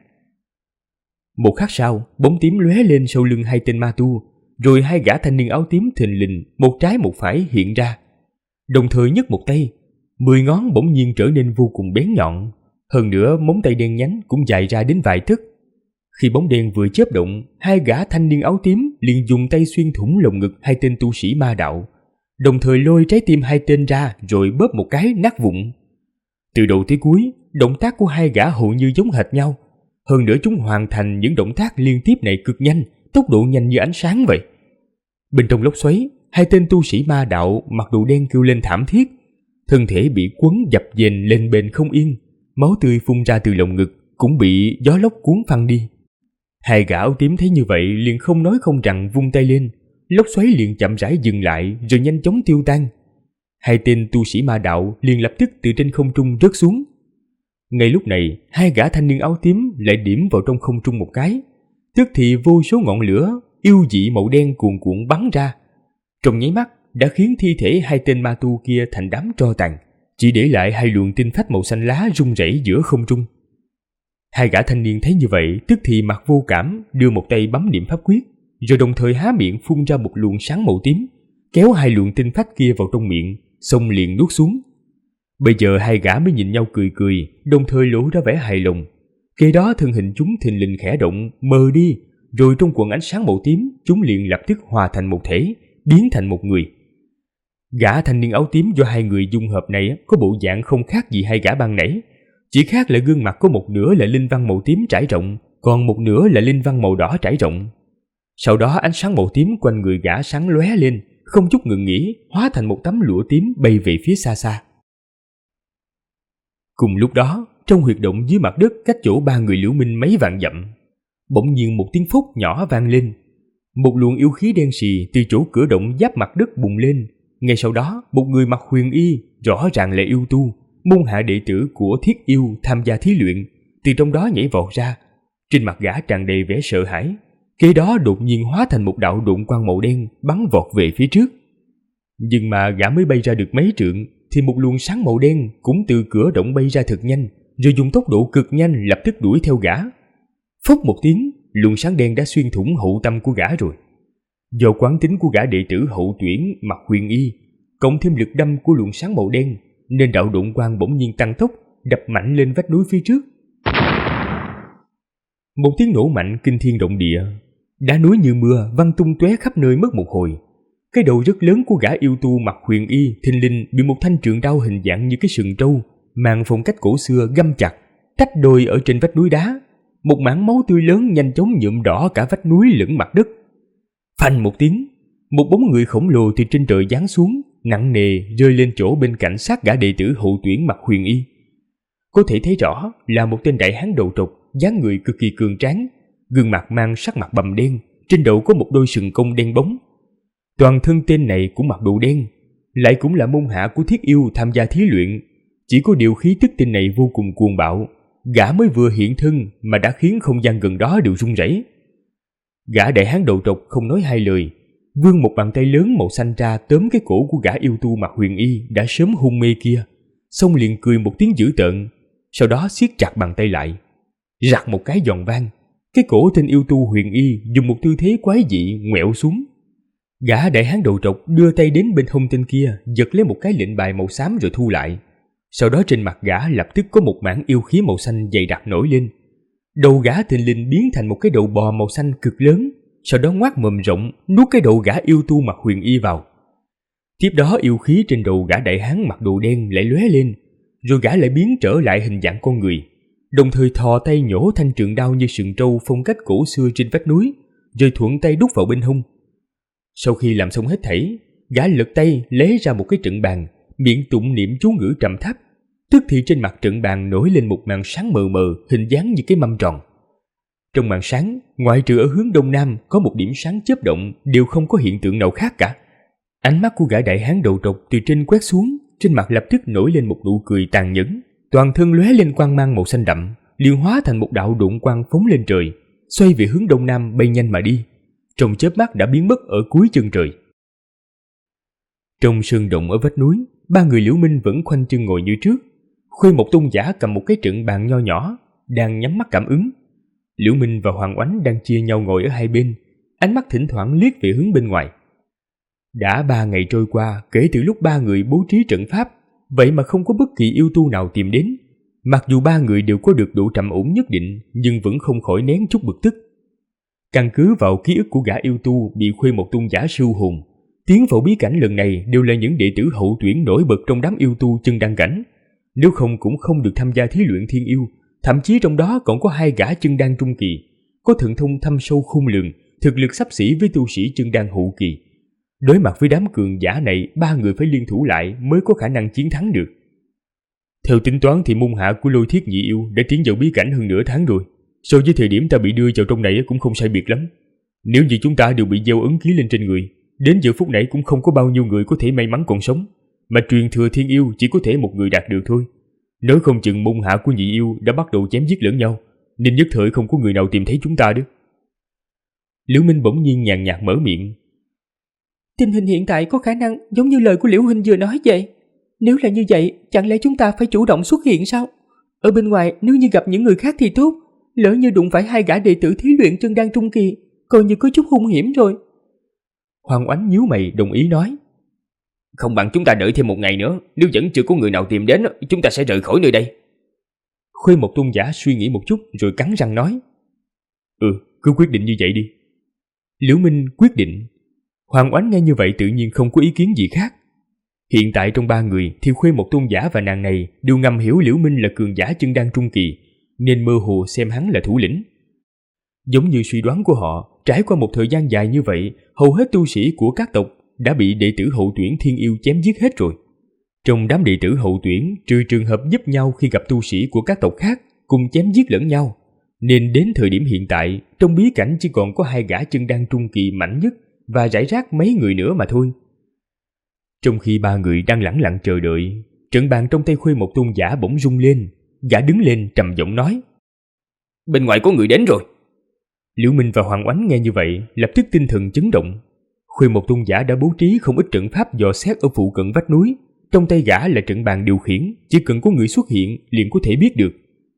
Một khắc sau, bóng tím lóe lên sau lưng hai tên ma tu, rồi hai gã thanh niên áo tím thình lình một trái một phải hiện ra. Đồng thời nhấc một tay, 10 ngón bỗng nhiên trở nên vô cùng bén nhọn, hơn nữa móng tay đen nhánh cũng dài ra đến vài tấc. Khi bóng đen vừa chớp động, hai gã thanh niên áo tím liền dùng tay xuyên thủng lồng ngực hai tên tu sĩ ma đạo, đồng thời lôi trái tim hai tên ra rồi bóp một cái nát vụn. Từ đầu tới cuối, động tác của hai gã hầu như giống hệt nhau, hơn nữa chúng hoàn thành những động tác liên tiếp này cực nhanh, tốc độ nhanh như ánh sáng vậy. Bên trong lốc xoáy, hai tên tu sĩ ma đạo mặc đồ đen kêu lên thảm thiết, thân thể bị quấn dập dềnh lên bền không yên, máu tươi phun ra từ lồng ngực cũng bị gió lốc cuốn phăng đi. Hai gã áo tím thấy như vậy liền không nói không rằng vung tay lên, lốc xoáy liền chậm rãi dừng lại rồi nhanh chóng tiêu tan. Hai tên tu sĩ ma đạo liền lập tức từ trên không trung rớt xuống. Ngay lúc này, hai gã thanh niên áo tím lại điểm vào trong không trung một cái, tức thì vô số ngọn lửa yêu dị màu đen cuồn cuộn bắn ra, trong nháy mắt đã khiến thi thể hai tên ma tu kia thành đám tro tàn, chỉ để lại hai luồng tinh phách màu xanh lá rung rẩy giữa không trung. Hai gã thanh niên thấy như vậy, tức thì mặt vô cảm đưa một tay bấm niệm pháp quyết, rồi đồng thời há miệng phun ra một luồng sáng màu tím, kéo hai luồng tinh phách kia vào trong miệng, xong liền nuốt xuống. Bây giờ hai gã mới nhìn nhau cười cười, đồng thời lộ ra vẻ hài lòng. Kế đó thân hình chúng thình lình khẽ động, mờ đi, rồi trong quần ánh sáng màu tím, chúng liền lập tức hòa thành một thể, biến thành một người. Gã thanh niên áo tím do hai người dung hợp này có bộ dạng không khác gì hai gã ban nãy, chỉ khác là gương mặt có một nửa là linh văn màu tím trải rộng, còn một nửa là linh văn màu đỏ trải rộng. Sau đó ánh sáng màu tím quanh người gã sáng lóe lên, không chút ngừng nghỉ, hóa thành một tấm lụa tím bay về phía xa xa. Cùng lúc đó, trong huyệt động dưới mặt đất cách chỗ ba người Liễu Minh mấy vạn dặm, bỗng nhiên một tiếng phốc nhỏ vang lên. Một luồng yêu khí đen sì từ chỗ cửa động giáp mặt đất bùng lên. Ngay sau đó, một người mặc huyền y, rõ ràng là yêu tu, môn hạ đệ tử của Thiết Yêu tham gia thí luyện, từ trong đó nhảy vọt ra. Trên mặt gã tràn đầy vẻ sợ hãi. Kế đó đột nhiên hóa thành một đạo độn quang màu đen bắn vọt về phía trước. Nhưng mà gã mới bay ra được mấy trượng thì một luồng sáng màu đen cũng từ cửa động bay ra thật nhanh, rồi dùng tốc độ cực nhanh lập tức đuổi theo gã. Phốc một tiếng, luồng sáng đen đã xuyên thủng hậu tâm của gã rồi. Do quán tính của gã đệ tử hậu tuyển mặc huyền y, cộng thêm lực đâm của luồng sáng màu đen, nên đạo độn quang bỗng nhiên tăng tốc, đập mạnh lên vách núi phía trước. Một tiếng nổ mạnh kinh thiên động địa, đá núi như mưa văng tung tóe khắp nơi mất một hồi. Cái đầu rất lớn của gã yêu tu mặc huyền y thình lình bị một thanh trường đao hình dạng như cái sừng trâu, mang phong cách cổ xưa găm chặt, tách đôi ở trên vách núi đá. Một mảng máu tươi lớn nhanh chóng nhuộm đỏ cả vách núi lẫn mặt đất. Phanh một tiếng, một bóng người khổng lồ từ trên trời giáng xuống, nặng nề rơi lên chỗ bên cạnh sát gã đệ tử hậu tuyển mặc huyền y. Có thể thấy rõ là một tên đại hán đầu trọc, dáng người cực kỳ cường tráng, gương mặt mang sắc mặt bầm đen, trên đầu có một đôi sừng công đen bóng. Toàn thân tên này cũng mặc đồ đen, lại cũng là môn hạ của Thiết Yêu tham gia thí luyện. Chỉ có điều khí tức tên này vô cùng cuồng bạo, gã mới vừa hiện thân mà đã khiến không gian gần đó đều rung rẩy. Gã đại hán đầu trọc không nói hai lời, vươn một bàn tay lớn màu xanh ra tóm cái cổ của gã yêu tu mặc huyền y đã sớm hôn mê kia, xong liền cười một tiếng dữ tợn, sau đó siết chặt bàn tay lại. Rặt một cái giòn vang, cái cổ tên yêu tu huyền y dùng một tư thế quái dị ngoẹo xuống. Gã đại hán đầu trọc đưa tay đến bên hông tên kia, giật lấy một cái lệnh bài màu xám rồi thu lại. Sau đó trên mặt gã lập tức có một mảng yêu khí màu xanh dày đặc nổi lên. Đầu gã thình lình biến thành một cái đầu bò màu xanh cực lớn, sau đó ngoác mồm rộng nuốt cái đầu gã yêu tu mặc huyền y vào. Tiếp đó yêu khí trên đầu gã đại hán mặc đồ đen lại lóe lên, rồi gã lại biến trở lại hình dạng con người, đồng thời thò tay nhổ thanh trường đao như sừng trâu phong cách cổ xưa trên vách núi, rồi thuận tay đút vào bên hông. Sau khi làm xong hết thảy, gã lật tay lấy ra một cái trận bàn, miệng tụng niệm chú ngữ trầm thấp. Tức thì trên mặt trận bàn nổi lên một màn sáng mờ mờ hình dáng như cái mâm tròn. Trong màn sáng, ngoại trừ ở hướng đông nam có một điểm sáng chớp động, đều không có hiện tượng nào khác cả. Ánh mắt của gã đại hán đầu trọc từ trên quét xuống, trên mặt lập tức nổi lên một nụ cười tàn nhẫn, toàn thân lóe lên quang mang màu xanh đậm, liền hóa thành một đạo độn quang phóng lên trời, xoay về hướng đông nam bay nhanh mà đi, trong chớp mắt đã biến mất ở cuối chân trời. Trong sơn động ở vách núi, ba người Liễu Minh vẫn khoanh chân ngồi như trước. Khuê Một Tôn giả cầm một cái trận bàn nho nhỏ, đang nhắm mắt cảm ứng. Liễu Minh và Hoàng Oánh đang chia nhau ngồi ở hai bên, ánh mắt thỉnh thoảng liếc về hướng bên ngoài. Đã 3 ngày trôi qua kể từ lúc ba người bố trí trận pháp, vậy mà không có bất kỳ yêu tu nào tìm đến. Mặc dù ba người đều có được độ trầm ổn nhất định, nhưng vẫn không khỏi nén chút bực tức. Căn cứ vào ký ức của gã yêu tu bị Khuê Một Tôn giả sưu hồn, tiến vào bí cảnh lần này đều là những đệ tử hậu tuyển nổi bật trong đám yêu tu chân đăng cảnh. Nếu không cũng không được tham gia thí luyện thiên yêu, thậm chí trong đó còn có 2 gã chân đan trung kỳ, có thần thông thâm sâu khôn lường, thực lực xấp xỉ với tu sĩ chân đan hậu kỳ. Đối mặt với đám cường giả này, 3 người phải liên thủ lại mới có khả năng chiến thắng được. Theo tính toán thì môn hạ của Lôi Thiết Nhị Yêu đã tiến vào bí cảnh hơn nửa tháng rồi. So với thời điểm ta bị đưa vào trong này cũng không sai biệt lắm. Nếu như chúng ta đều bị gieo ấn ký lên trên người, đến giờ phút này cũng không có bao nhiêu người có thể may mắn còn sống, mà truyền thừa thiên yêu chỉ có thể một người đạt được thôi. Nếu không chừng môn hạ của Nhị Yêu đã bắt đầu chém giết lẫn nhau, nên nhất thời không có người nào tìm thấy chúng ta đó. Liễu Minh bỗng nhiên nhàn nhạt mở miệng. Tình hình hiện tại có khả năng giống như lời của Liễu huynh vừa nói vậy. Nếu là như vậy, chẳng lẽ chúng ta phải chủ động xuất hiện sao? Ở bên ngoài nếu như gặp những người khác thì tốt, lỡ như đụng phải 2 gã đệ tử thí luyện chân đan trung kỳ, coi như có chút hung hiểm rồi. Hoàng Oánh nhíu mày đồng ý nói. Không bằng chúng ta đợi thêm một ngày nữa, nếu vẫn chưa có người nào tìm đến, chúng ta sẽ rời khỏi nơi đây. Khuê Một Tôn giả suy nghĩ một chút rồi cắn răng nói. Cứ quyết định như vậy đi. Liễu Minh quyết định. Hoàng Oánh nghe như vậy tự nhiên không có ý kiến gì khác. Hiện tại trong ba người thì Khuê Một Tôn giả và nàng này đều ngầm hiểu Liễu Minh là cường giả chân đan trung kỳ, nên mơ hồ xem hắn là thủ lĩnh. Giống như suy đoán của họ, trải qua một thời gian dài như vậy, hầu hết tu sĩ của các tộc đã bị đệ tử hậu tuyển Thiên Yêu chém giết hết rồi. Trong đám đệ tử hậu tuyển, trừ trường hợp giúp nhau khi gặp tu sĩ của các tộc khác cùng chém giết lẫn nhau, nên đến thời điểm hiện tại, trong bí cảnh chỉ còn có 2 gã chân đan trung kỳ mạnh nhất và rải rác mấy người nữa mà thôi. Trong khi 3 người đang lẳng lặng chờ đợi, trận bàn trong tay Khuê Một Tôn giả bỗng rung lên, gã đứng lên trầm giọng nói: Bên ngoài có người đến rồi. Liễu Minh và Hoàng Oánh nghe như vậy, lập tức tinh thần chấn động. Khuê Một Tôn giả đã bố trí không ít trận pháp dò xét ở phụ cận vách núi, trong tay gã là trận bàn điều khiển, chỉ cần có người xuất hiện liền có thể biết được.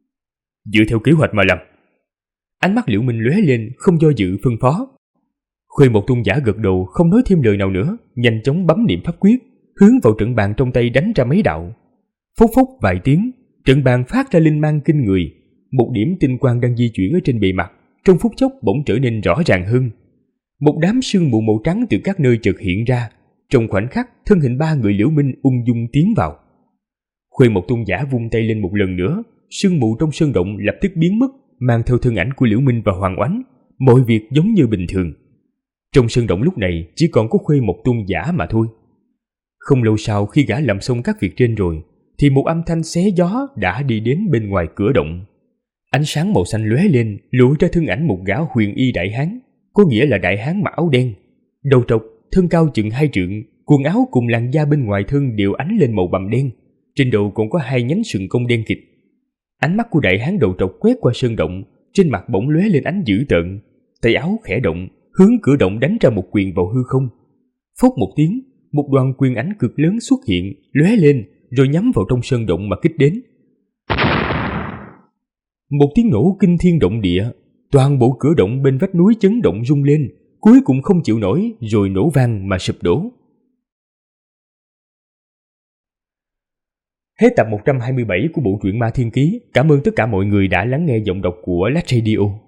Dựa theo kế hoạch mà làm. Ánh mắt Liễu Minh lóe lên, không do dự phân phó. Khuê Một Tôn giả gật đầu, không nói thêm lời nào nữa, nhanh chóng bấm niệm pháp quyết, hướng vào trận bàn trong tay đánh ra mấy đạo. Phốc phốc vài tiếng, trận bàn phát ra linh mang kinh người, một điểm tinh quang đang di chuyển ở trên bề mặt, trong phút chốc bỗng trở nên rõ ràng hơn. Một đám sương mù màu trắng từ các nơi chợt hiện ra, trong khoảnh khắc thân hình 3 người Liễu Minh ung dung tiến vào. Khuê Một Tôn giả vung tay lên một lần nữa, sương mù trong sơn động lập tức biến mất, mang theo thân ảnh của Liễu Minh và Hoàng Oánh, mọi việc giống như bình thường. Trong sơn động lúc này chỉ còn có Khuê Một Tôn giả mà thôi. Không lâu sau khi gã làm xong các việc trên rồi, thì một âm thanh xé gió đã đi đến bên ngoài cửa động. Ánh sáng màu xanh lóe lên, lộ ra thân ảnh một gã huyền y đại hán, có nghĩa là đại hán mặc áo đen, đầu trọc, thân cao chừng 2 trượng, quần áo cùng làn da bên ngoài thân đều ánh lên màu bầm đen, trên đầu còn có 2 nhánh sừng cong đen kịt. Ánh mắt của đại hán đầu trọc quét qua sơn động, trên mặt bỗng lóe lên ánh dữ tợn, tay áo khẽ động, hướng cửa động đánh ra một quyền vào hư không. Phốc một tiếng, một đoàn quyền ảnh cực lớn xuất hiện, lóe lên rồi nhắm vào trong sơn động mà kích đến. Một tiếng nổ kinh thiên động địa, toàn bộ cửa động bên vách núi chấn động rung lên, cuối cùng không chịu nổi rồi nổ vang mà sụp đổ. Hết tập 127 của bộ truyện Ma Thiên Ký. Cảm ơn tất cả mọi người đã lắng nghe giọng đọc của Lách Radio.